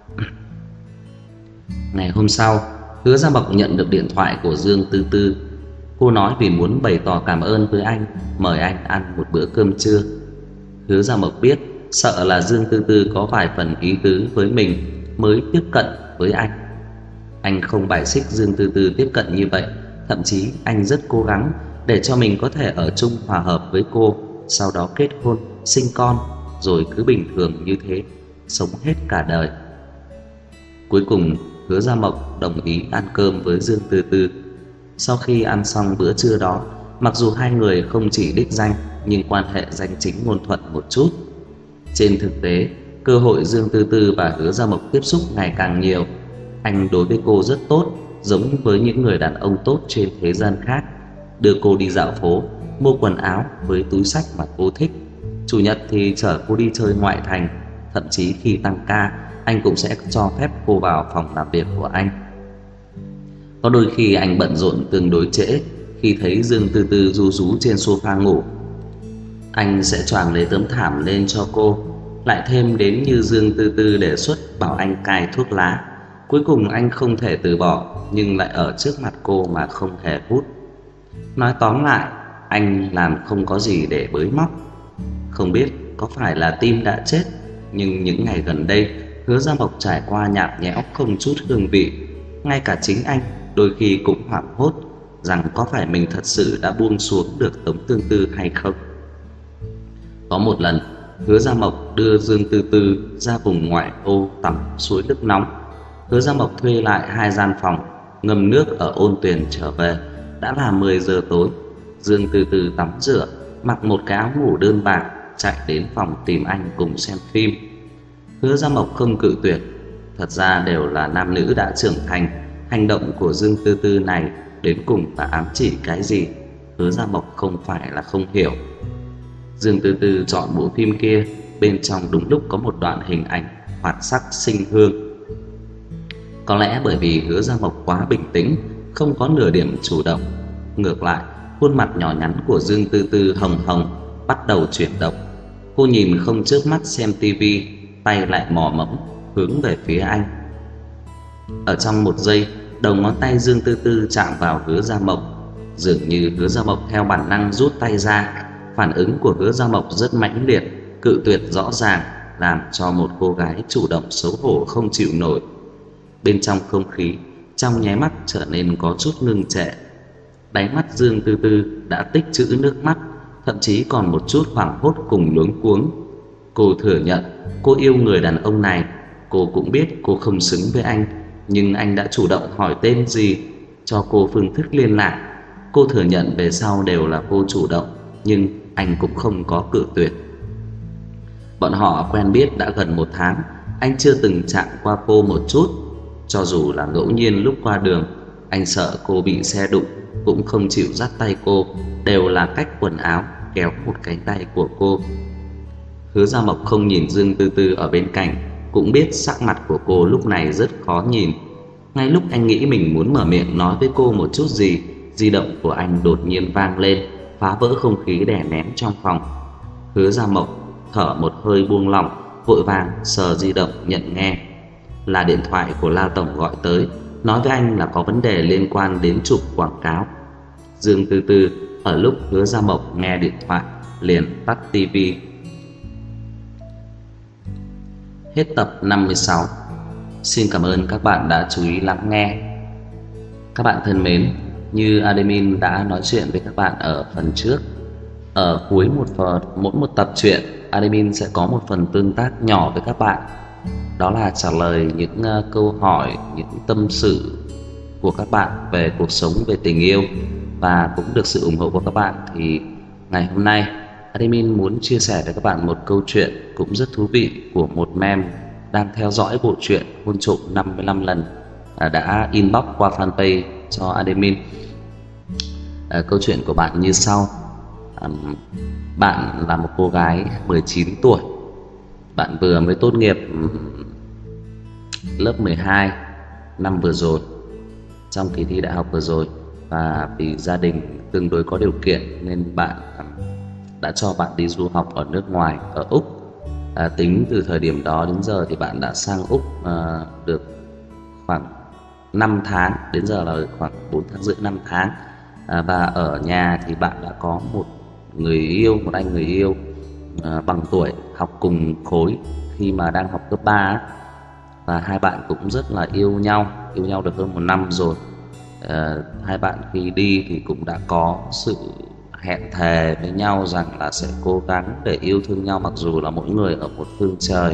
Ngày hôm sau, Hứa Gia Mộc nhận được điện thoại của Dương Tư Tư. Cô nói vì muốn bày tỏ cảm ơn với anh, mời anh ăn một bữa cơm trưa. Hứa Gia Mộc biết sợ là Dương Tư Tư có vài phần ý tứ với mình mới tiếp cận với anh. Anh không bài xích Dương Tư Tư tiếp cận như vậy, thậm chí anh rất cố gắng để cho mình có thể ở chung hòa hợp với cô, sau đó kết hôn, sinh con, rồi cứ bình thường như thế, sống hết cả đời. Cuối cùng, Hứa Gia Mộc đồng ý ăn cơm với Dương Tư Tư. Sau khi ăn xong bữa trưa đó, mặc dù hai người không chỉ đích danh, nhưng quan hệ danh chính ngôn thuận một chút. Trên thực tế, cơ hội Dương Tư Tư và Hứa Gia Mộc tiếp xúc ngày càng nhiều. Anh đối với cô rất tốt, giống với những người đàn ông tốt trên thế gian khác. Đưa cô đi dạo phố, mua quần áo với túi xách mà cô thích. Chủ nhật thì chở cô đi chơi ngoại thành. Thậm chí khi tăng ca, anh cũng sẽ cho phép cô vào phòng làm việc của anh. Có đôi khi anh bận rộn tương đối trễ, khi thấy Dương Tư Tư ru rú trên sofa ngủ, anh sẽ choàng lấy tấm thảm lên cho cô. Lại thêm đến như Dương Tư Tư đề xuất bảo anh cai thuốc lá. Cuối cùng anh không thể từ bỏ, nhưng lại ở trước mặt cô mà không hề hút. Nói tóm lại, anh làm không có gì để bới móc. Không biết có phải là tim đã chết, nhưng những ngày gần đây Hứa Gia Mộc trải qua nhạt nhẽo không chút hương vị. Ngay cả chính anh đôi khi cũng hoảng hốt rằng có phải mình thật sự đã buông xuống được Tống Tương Tư hay không. Có một lần, Hứa Gia Mộc đưa Dương Tư Tư ra vùng ngoại ô tắm suối nước nóng. Hứa Gia Mộc thuê lại 2 gian phòng, ngâm nước ở ôn tuyền trở về. Đã là 10 giờ tối. Dương Tư Tư tắm rửa, mặc một cái áo ngủ đơn bạc, chạy đến phòng tìm anh cùng xem phim. Hứa Gia Mộc không cự tuyệt. Thật ra đều là nam nữ đã trưởng thành, hành động của Dương Tư Tư này đến cùng là ám chỉ cái gì, Hứa Gia Mộc không phải là không hiểu. Dương Tư Tư chọn bộ phim kia, bên trong đúng lúc có một đoạn hình ảnh hoạt sắc sinh hương. Có lẽ bởi vì Hứa Gia Mộc quá bình tĩnh, không có nửa điểm chủ động. Ngược lại, khuôn mặt nhỏ nhắn của Dương Tư Tư hồng hồng, bắt đầu chuyển động. Cô nhìn không chớp mắt xem tivi, tay lại mò mẫm hướng về phía anh. Ở trong một giây, đầu ngón tay Dương Tư Tư chạm vào Hứa Gia Mộc. Dường như Hứa Gia Mộc theo bản năng rút tay ra. Phản ứng của Hứa Gia Mộc rất mãnh liệt, cự tuyệt rõ ràng, làm cho một cô gái chủ động xấu hổ không chịu nổi. Bên trong không khí trong nháy mắt trở nên có chút ngưng trệ. Đáy mắt Dương Tư Tư đã tích trữ nước mắt, thậm chí còn một chút hoảng hốt cùng luống cuống. Cô thừa nhận cô yêu người đàn ông này. Cô cũng biết cô không xứng với anh, nhưng anh đã chủ động hỏi tên gì, cho cô phương thức liên lạc. Cô thừa nhận về sau đều là cô chủ động, nhưng anh cũng không có cự tuyệt. Bọn họ quen biết đã gần 1 tháng, anh chưa từng chạm qua cô một chút. Cho dù là ngẫu nhiên lúc qua đường, anh sợ cô bị xe đụng cũng không chịu dắt tay cô, đều là cách quần áo kéo một cánh tay của cô. Hứa Gia Mộc không nhìn Dương Tư Tư ở bên cạnh, cũng biết sắc mặt của cô lúc này rất khó nhìn. Ngay lúc anh nghĩ mình muốn mở miệng nói với cô một chút gì, di động của anh đột nhiên vang lên, phá vỡ không khí đè nén trong phòng. Hứa Gia Mộc thở một hơi buông lỏng, vội vàng sờ di động nhận nghe. Là điện thoại của La tổng gọi tới, nói với anh là có vấn đề liên quan đến chụp quảng cáo. Dương Tư Tư ở lúc Hứa Gia Mộc nghe điện thoại liền tắt tivi. Hết tập 56. Xin cảm ơn các bạn đã chú ý lắng nghe. Các bạn thân mến, như admin đã nói chuyện với các bạn ở phần trước, ở cuối mỗi một tập truyện, admin sẽ có một phần tương tác nhỏ với các bạn. Đó là trả lời những câu hỏi, những tâm sự của các bạn về cuộc sống, về tình yêu, và cũng được sự ủng hộ của các bạn. Thì ngày hôm nay admin muốn chia sẻ với các bạn một câu chuyện cũng rất thú vị của một mem đang theo dõi bộ truyện Hôn trộm 55 lần. đã inbox qua fanpage cho admin. Câu chuyện của bạn như sau. Bạn là một cô gái 19 tuổi. Bạn vừa mới tốt nghiệp lớp 12 năm vừa rồi, trong kỳ thi đại học vừa rồi, và vì gia đình tương đối có điều kiện nên bạn đã cho bạn đi du học ở nước ngoài, ở Úc. Tính từ thời điểm đó đến giờ thì bạn đã sang Úc được khoảng 5 tháng, đến giờ là khoảng 4 tháng rưỡi 5 tháng. Và ở nhà thì bạn đã có một anh người yêu bằng tuổi, học cùng khối khi mà đang học cấp 3. Và hai bạn cũng rất là yêu nhau được hơn 1 năm rồi. Hai bạn khi đi thì cũng đã có sự hẹn thề với nhau rằng là sẽ cố gắng để yêu thương nhau, mặc dù là mỗi người ở một phương trời.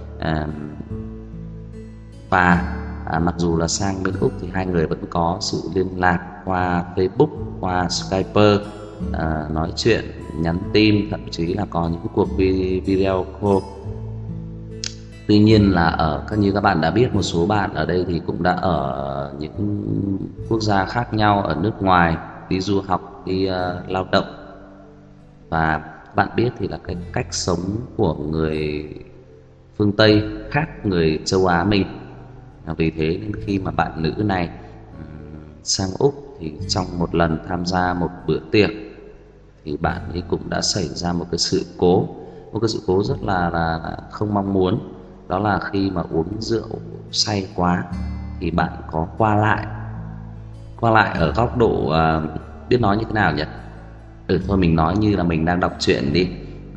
Và mặc dù là sang bên Úc thì hai người vẫn có sự liên lạc qua Facebook, qua Skype, nói chuyện, nhắn tin, thậm chí là có những cuộc video call. Tuy nhiên là như các bạn đã biết, một số bạn ở đây thì cũng đã ở những quốc gia khác nhau, ở nước ngoài, đi du học, đi lao động. Và bạn biết thì là cái cách sống của người phương Tây khác người châu Á mình. Vì thế nên khi mà bạn nữ này sang Úc thì trong một lần tham gia một bữa tiệc thì bạn ấy cũng đã xảy ra một cái sự cố rất là không mong muốn. Đó là khi mà uống rượu say quá thì bạn có qua lại ở góc độ biết nói như thế nào nhỉ? Thôi mình nói như là mình đang đọc truyện đi.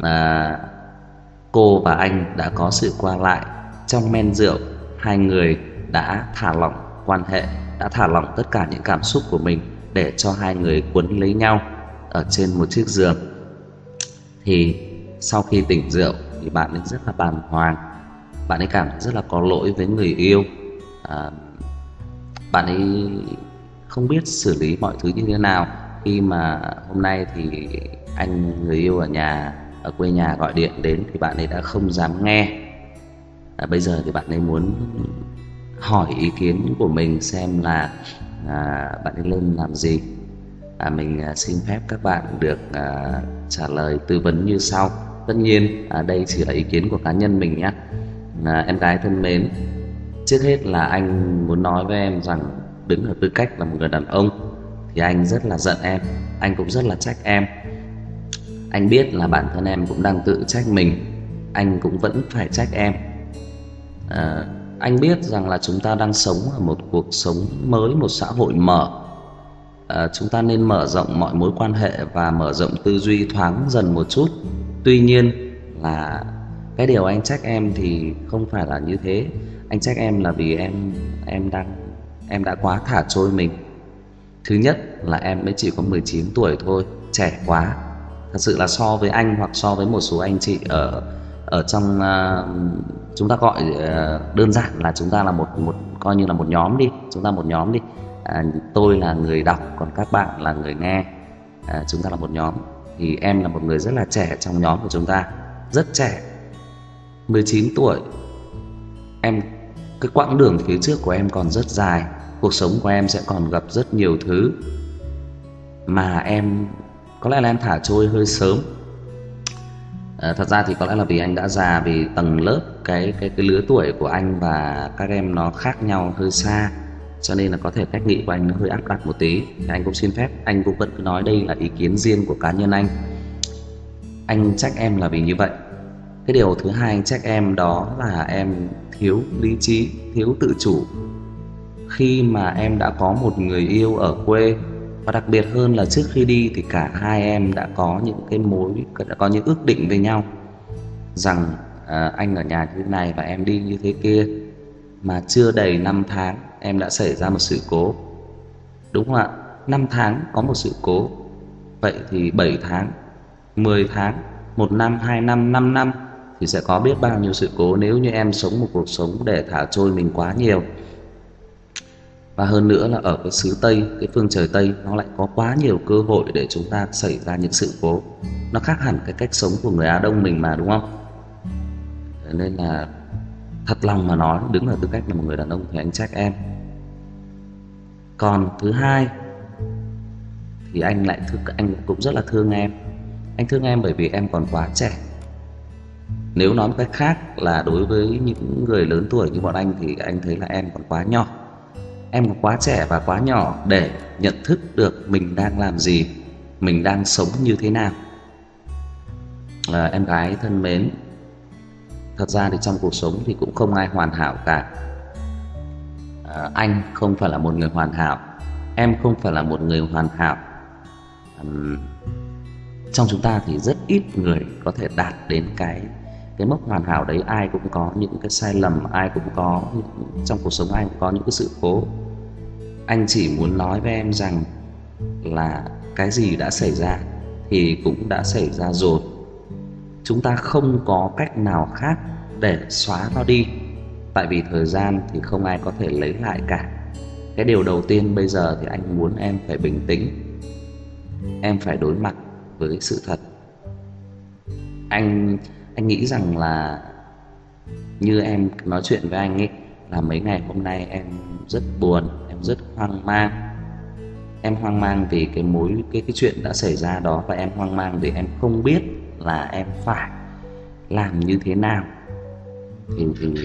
Cô và anh đã có sự qua lại. Trong men rượu, hai người đã thả lỏng quan hệ, đã thả lỏng tất cả những cảm xúc của mình để cho hai người quấn lấy nhau ở trên một chiếc giường. Thì sau khi tỉnh rượu thì bạn ấy rất là bàng hoàng. Bạn ấy cảm thấy rất là có lỗi với người yêu. Bạn ấy không biết xử lý mọi thứ như thế nào khi mà hôm nay thì anh người yêu ở quê nhà gọi điện đến thì bạn ấy đã không dám nghe. Bây giờ thì bạn ấy muốn hỏi ý kiến của mình xem là bạn ấy lên làm gì. Mình xin phép các bạn được trả lời tư vấn như sau. Tất nhiên đây chỉ là ý kiến của cá nhân mình nhé. Em gái thân mến, trước hết là anh muốn nói với em rằng đứng ở tư cách là một người đàn ông thì anh rất là giận em, anh cũng rất là trách em. Anh biết là bản thân em cũng đang tự trách mình, anh cũng vẫn phải trách em. Anh biết rằng là chúng ta đang sống ở một cuộc sống mới, một xã hội mở. Chúng ta nên mở rộng mọi mối quan hệ và mở rộng tư duy thoáng dần một chút. Tuy nhiên là cái điều anh trách em thì không phải là như thế. Anh trách em là vì em đã quá thả trôi mình. Thứ nhất là em mới chỉ có 19 tuổi thôi, trẻ quá. Thật sự là so với anh hoặc so với một số anh chị ở trong chúng ta gọi đơn giản là chúng ta là một coi như là một nhóm đi, chúng ta một nhóm đi. Tôi là người đọc, còn các bạn là người nghe. Chúng ta là một nhóm. Thì em là một người rất là trẻ trong nhóm của chúng ta, rất trẻ, 19 tuổi. Cái quãng đường phía trước của em còn rất dài. Cuộc sống của em sẽ còn gặp rất nhiều thứ mà có lẽ là em thả trôi hơi sớm. Thật ra thì có lẽ là vì anh đã già, vì tầng lớp cái lứa tuổi của anh và các em nó khác nhau hơi xa, cho nên là có thể cách nghĩ của anh nó hơi áp đặt một tí. Thì anh cũng xin phép, anh cũng vẫn nói đây là ý kiến riêng của cá nhân anh. Anh trách em là vì như vậy. Cái điều thứ hai anh trách em đó là em thiếu lý trí, thiếu tự chủ. Khi mà em đã có một người yêu ở quê, và đặc biệt hơn là trước khi đi thì cả hai em đã có những ước định với nhau rằng anh ở nhà như thế này và em đi như thế kia. Mà chưa đầy 5 tháng em đã xảy ra một sự cố. Đúng không ạ? 5 tháng có một sự cố. Vậy thì 7 tháng, 10 tháng, 1 năm, 2 năm, 5 năm thì sẽ có biết bao nhiêu sự cố nếu như em sống một cuộc sống để thả trôi mình quá nhiều. Và hơn nữa là ở cái xứ Tây, cái phương trời Tây, nó lại có quá nhiều cơ hội để chúng ta xảy ra những sự cố. Nó khác hẳn cái cách sống của người Á Đông mình mà, đúng không? Nên là thật lòng mà nói, đứng ở tư cách là một người đàn ông thì anh trách em. Còn thứ hai thì anh cũng rất là thương em. Anh thương em bởi vì em còn quá trẻ. Nếu nói một cách khác là đối với những người lớn tuổi như bọn anh thì anh thấy là em còn quá nhỏ. Em còn quá trẻ và quá nhỏ để nhận thức được mình đang làm gì, mình đang sống như thế nào. Em gái thân mến, thật ra thì trong cuộc sống thì cũng không ai hoàn hảo cả. Anh không phải là một người hoàn hảo, em không phải là một người hoàn hảo. Trong chúng ta thì rất ít người có thể đạt đến cái mốc hoàn hảo đấy. Ai cũng có những cái sai lầm, ai cũng có trong cuộc sống, ai cũng có những cái sự cố. Anh chỉ muốn nói với em rằng là cái gì đã xảy ra thì cũng đã xảy ra rồi. Chúng ta không có cách nào khác để xóa nó đi, tại vì thời gian thì không ai có thể lấy lại cả. Cái điều đầu tiên bây giờ thì anh muốn em phải bình tĩnh. Em phải đối mặt với sự thật. Anh nghĩ rằng là như em nói chuyện với anh ấy, là mấy ngày hôm nay em rất buồn, em rất hoang mang. Em hoang mang vì cái chuyện đã xảy ra đó, và em hoang mang vì em không biết là em phải làm như thế nào. Thì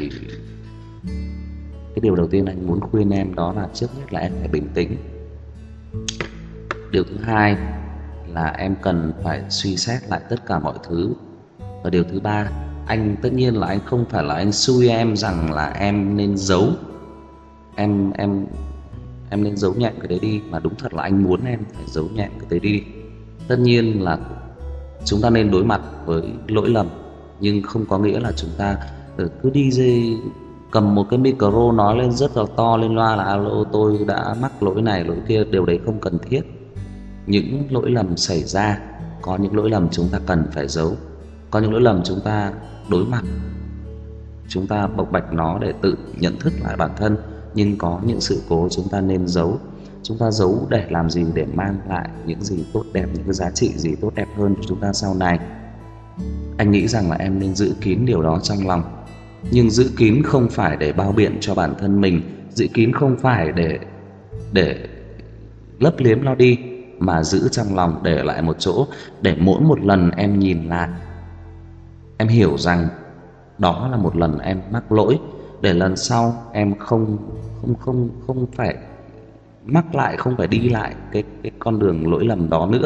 cái điều đầu tiên anh muốn khuyên em đó là trước nhất là em phải bình tĩnh. Điều thứ hai là em cần phải suy xét lại tất cả mọi thứ. Và điều thứ ba, tất nhiên là anh không phải là anh xui em rằng là em nên giấu, em nên giấu nhẹm cái đấy đi, mà đúng thật là anh muốn em phải giấu nhẹm cái đấy đi. Tất nhiên là chúng ta nên đối mặt với lỗi lầm, nhưng không có nghĩa là chúng ta cứ DJ cầm một cái micro nói lên rất là to lên loa là alo tôi đã mắc lỗi này lỗi kia. Điều đấy không cần thiết. Những lỗi lầm xảy ra, có những lỗi lầm chúng ta cần phải giấu, có những lỗi lầm chúng ta đối mặt, chúng ta bộc bạch nó để tự nhận thức lại bản thân. Nhưng có những sự cố chúng ta nên giấu. Chúng ta giấu để làm gì? Để mang lại những gì tốt đẹp, những cái giá trị gì tốt đẹp hơn cho chúng ta sau này. Anh nghĩ rằng là em nên giữ kín điều đó trong lòng. Nhưng giữ kín không phải để bao biện cho bản thân mình, giữ kín không phải để lấp liếm nó đi, mà giữ trong lòng, để lại một chỗ, để mỗi một lần em nhìn lại, em hiểu rằng đó là một lần em mắc lỗi, để lần sau em không phải mắc lại, không phải đi lại cái con đường lỗi lầm đó nữa.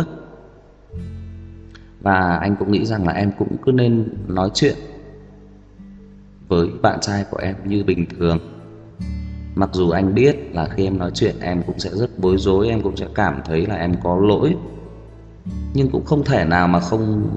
Và anh cũng nghĩ rằng là em cũng cứ nên nói chuyện với bạn trai của em như bình thường. Mặc dù anh biết là khi em nói chuyện em cũng sẽ rất bối rối, em cũng sẽ cảm thấy là em có lỗi, nhưng cũng không thể nào mà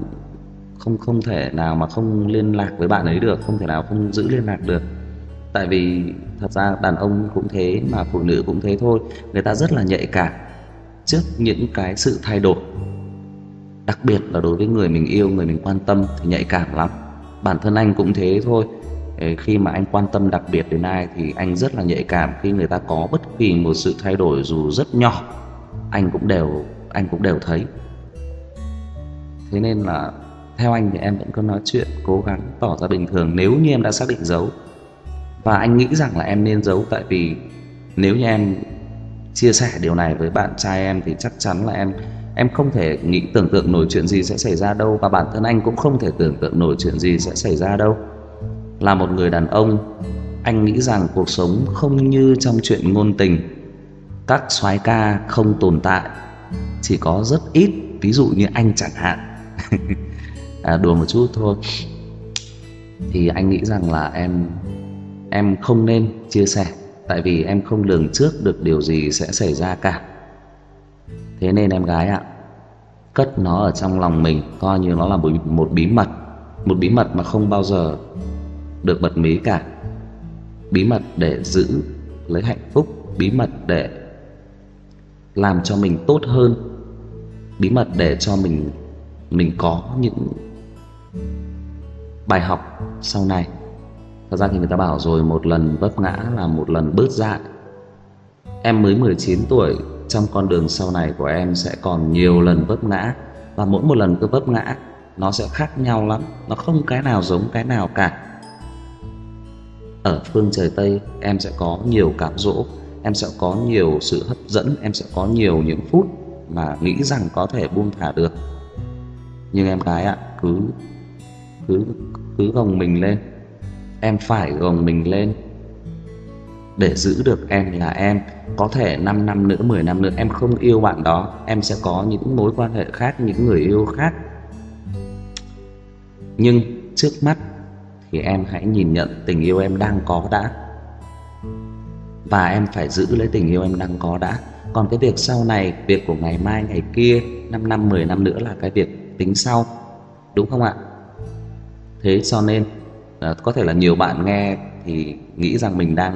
không liên lạc với bạn ấy được, không thể nào không giữ liên lạc được. Tại vì thật ra đàn ông cũng thế mà phụ nữ cũng thế thôi, người ta rất là nhạy cảm trước những cái sự thay đổi. Đặc biệt là đối với người mình yêu, người mình quan tâm thì nhạy cảm lắm. Bản thân anh cũng thế thôi. Khi mà anh quan tâm đặc biệt đến ai thì anh rất là nhạy cảm. Khi người ta có bất kỳ một sự thay đổi dù rất nhỏ, anh cũng đều thấy. Thế nên là theo anh thì em vẫn cứ nói chuyện, cố gắng tỏ ra bình thường nếu như em đã xác định giấu. Và anh nghĩ rằng là em nên giấu, tại vì nếu như em chia sẻ điều này với bạn trai em thì chắc chắn là em không thể tưởng tượng nổi chuyện gì sẽ xảy ra đâu. Và bản thân anh cũng không thể tưởng tượng nổi chuyện gì sẽ xảy ra đâu. Là một người đàn ông, anh nghĩ rằng cuộc sống không như trong chuyện ngôn tình. Các soái ca không tồn tại, chỉ có rất ít, ví dụ như anh chẳng hạn. Đùa một chút thôi. Thì anh nghĩ rằng là em không nên chia sẻ, tại vì em không lường trước được điều gì sẽ xảy ra cả. Thế nên em gái ạ, cất nó ở trong lòng mình, coi như nó là một bí mật. Một bí mật mà không bao giờ được bật mí cả. Bí mật để giữ lấy hạnh phúc, bí mật để làm cho mình tốt hơn, bí mật để cho mình có những bài học sau này. Thật ra thì người ta bảo rồi, một lần vấp ngã là một lần bớt dại. Em mới 19 tuổi, trong con đường sau này của em sẽ còn nhiều lần vấp ngã. Và mỗi một lần cứ vấp ngã nó sẽ khác nhau lắm, nó không cái nào giống cái nào cả. Ở phương trời Tây em sẽ có nhiều cám dỗ, em sẽ có nhiều sự hấp dẫn, em sẽ có nhiều những phút mà nghĩ rằng có thể buông thả được. Nhưng em gái ạ, cứ cứ cứ gồng mình lên. Em phải gồng mình lên để giữ được em là em. Có thể 5 năm nữa, 10 năm nữa em không yêu bạn đó, em sẽ có những mối quan hệ khác, những người yêu khác. Nhưng trước mắt thì em hãy nhìn nhận tình yêu em đang có đã. Và em phải giữ lấy tình yêu em đang có đã. Còn cái việc sau này, việc của ngày mai, ngày kia, 5 năm, 10 năm nữa là cái việc tính sau. Đúng không ạ? Thế cho nên có thể là nhiều bạn nghe thì nghĩ rằng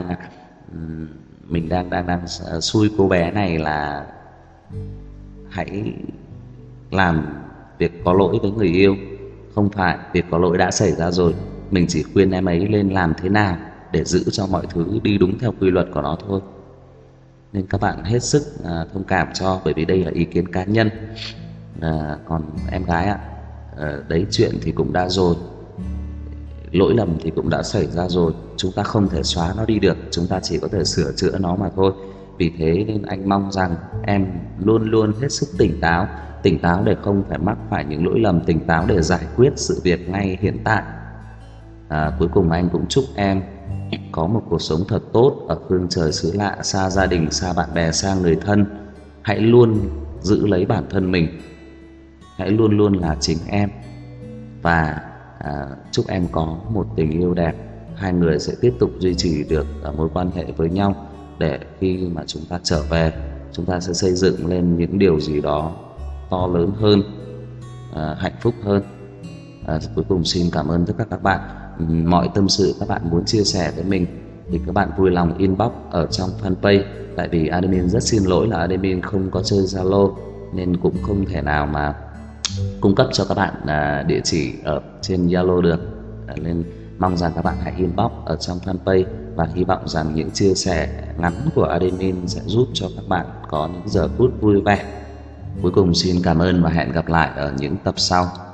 mình đang xui cô bé này là hãy làm việc có lỗi với người yêu. Không phải, việc có lỗi đã xảy ra rồi. Mình chỉ khuyên em ấy lên làm thế nào để giữ cho mọi thứ đi đúng theo quy luật của nó thôi. Nên các bạn hết sức thông cảm cho, bởi vì đây là ý kiến cá nhân. Còn em gái ạ, đấy, chuyện thì cũng đã rồi, lỗi lầm thì cũng đã xảy ra rồi. Chúng ta không thể xóa nó đi được, chúng ta chỉ có thể sửa chữa nó mà thôi. Vì thế nên anh mong rằng em luôn luôn hết sức tỉnh táo để không phải mắc phải những lỗi lầm, tỉnh táo để giải quyết sự việc ngay hiện tại. Cuối cùng anh cũng chúc em có một cuộc sống thật tốt ở phương trời xứ lạ, xa gia đình, xa bạn bè, xa người thân. Hãy luôn giữ lấy bản thân mình, hãy luôn luôn là chính em. Và chúc em có một tình yêu đẹp. Hai người sẽ tiếp tục duy trì được mối quan hệ với nhau, để khi mà chúng ta trở về, chúng ta sẽ xây dựng lên những điều gì đó to lớn hơn, hạnh phúc hơn. Cuối cùng xin cảm ơn tất cả các bạn. Mọi tâm sự các bạn muốn chia sẻ với mình thì các bạn vui lòng inbox ở trong fanpage. Tại vì admin rất xin lỗi là admin không có chơi Zalo, nên cũng không thể nào mà cung cấp cho các bạn địa chỉ ở trên Zalo được. Nên mong rằng các bạn hãy inbox ở trong fanpage, và hy vọng rằng những chia sẻ ngắn của admin sẽ giúp cho các bạn có những giờ phút vui vẻ. Cuối cùng xin cảm ơn và hẹn gặp lại ở những tập sau.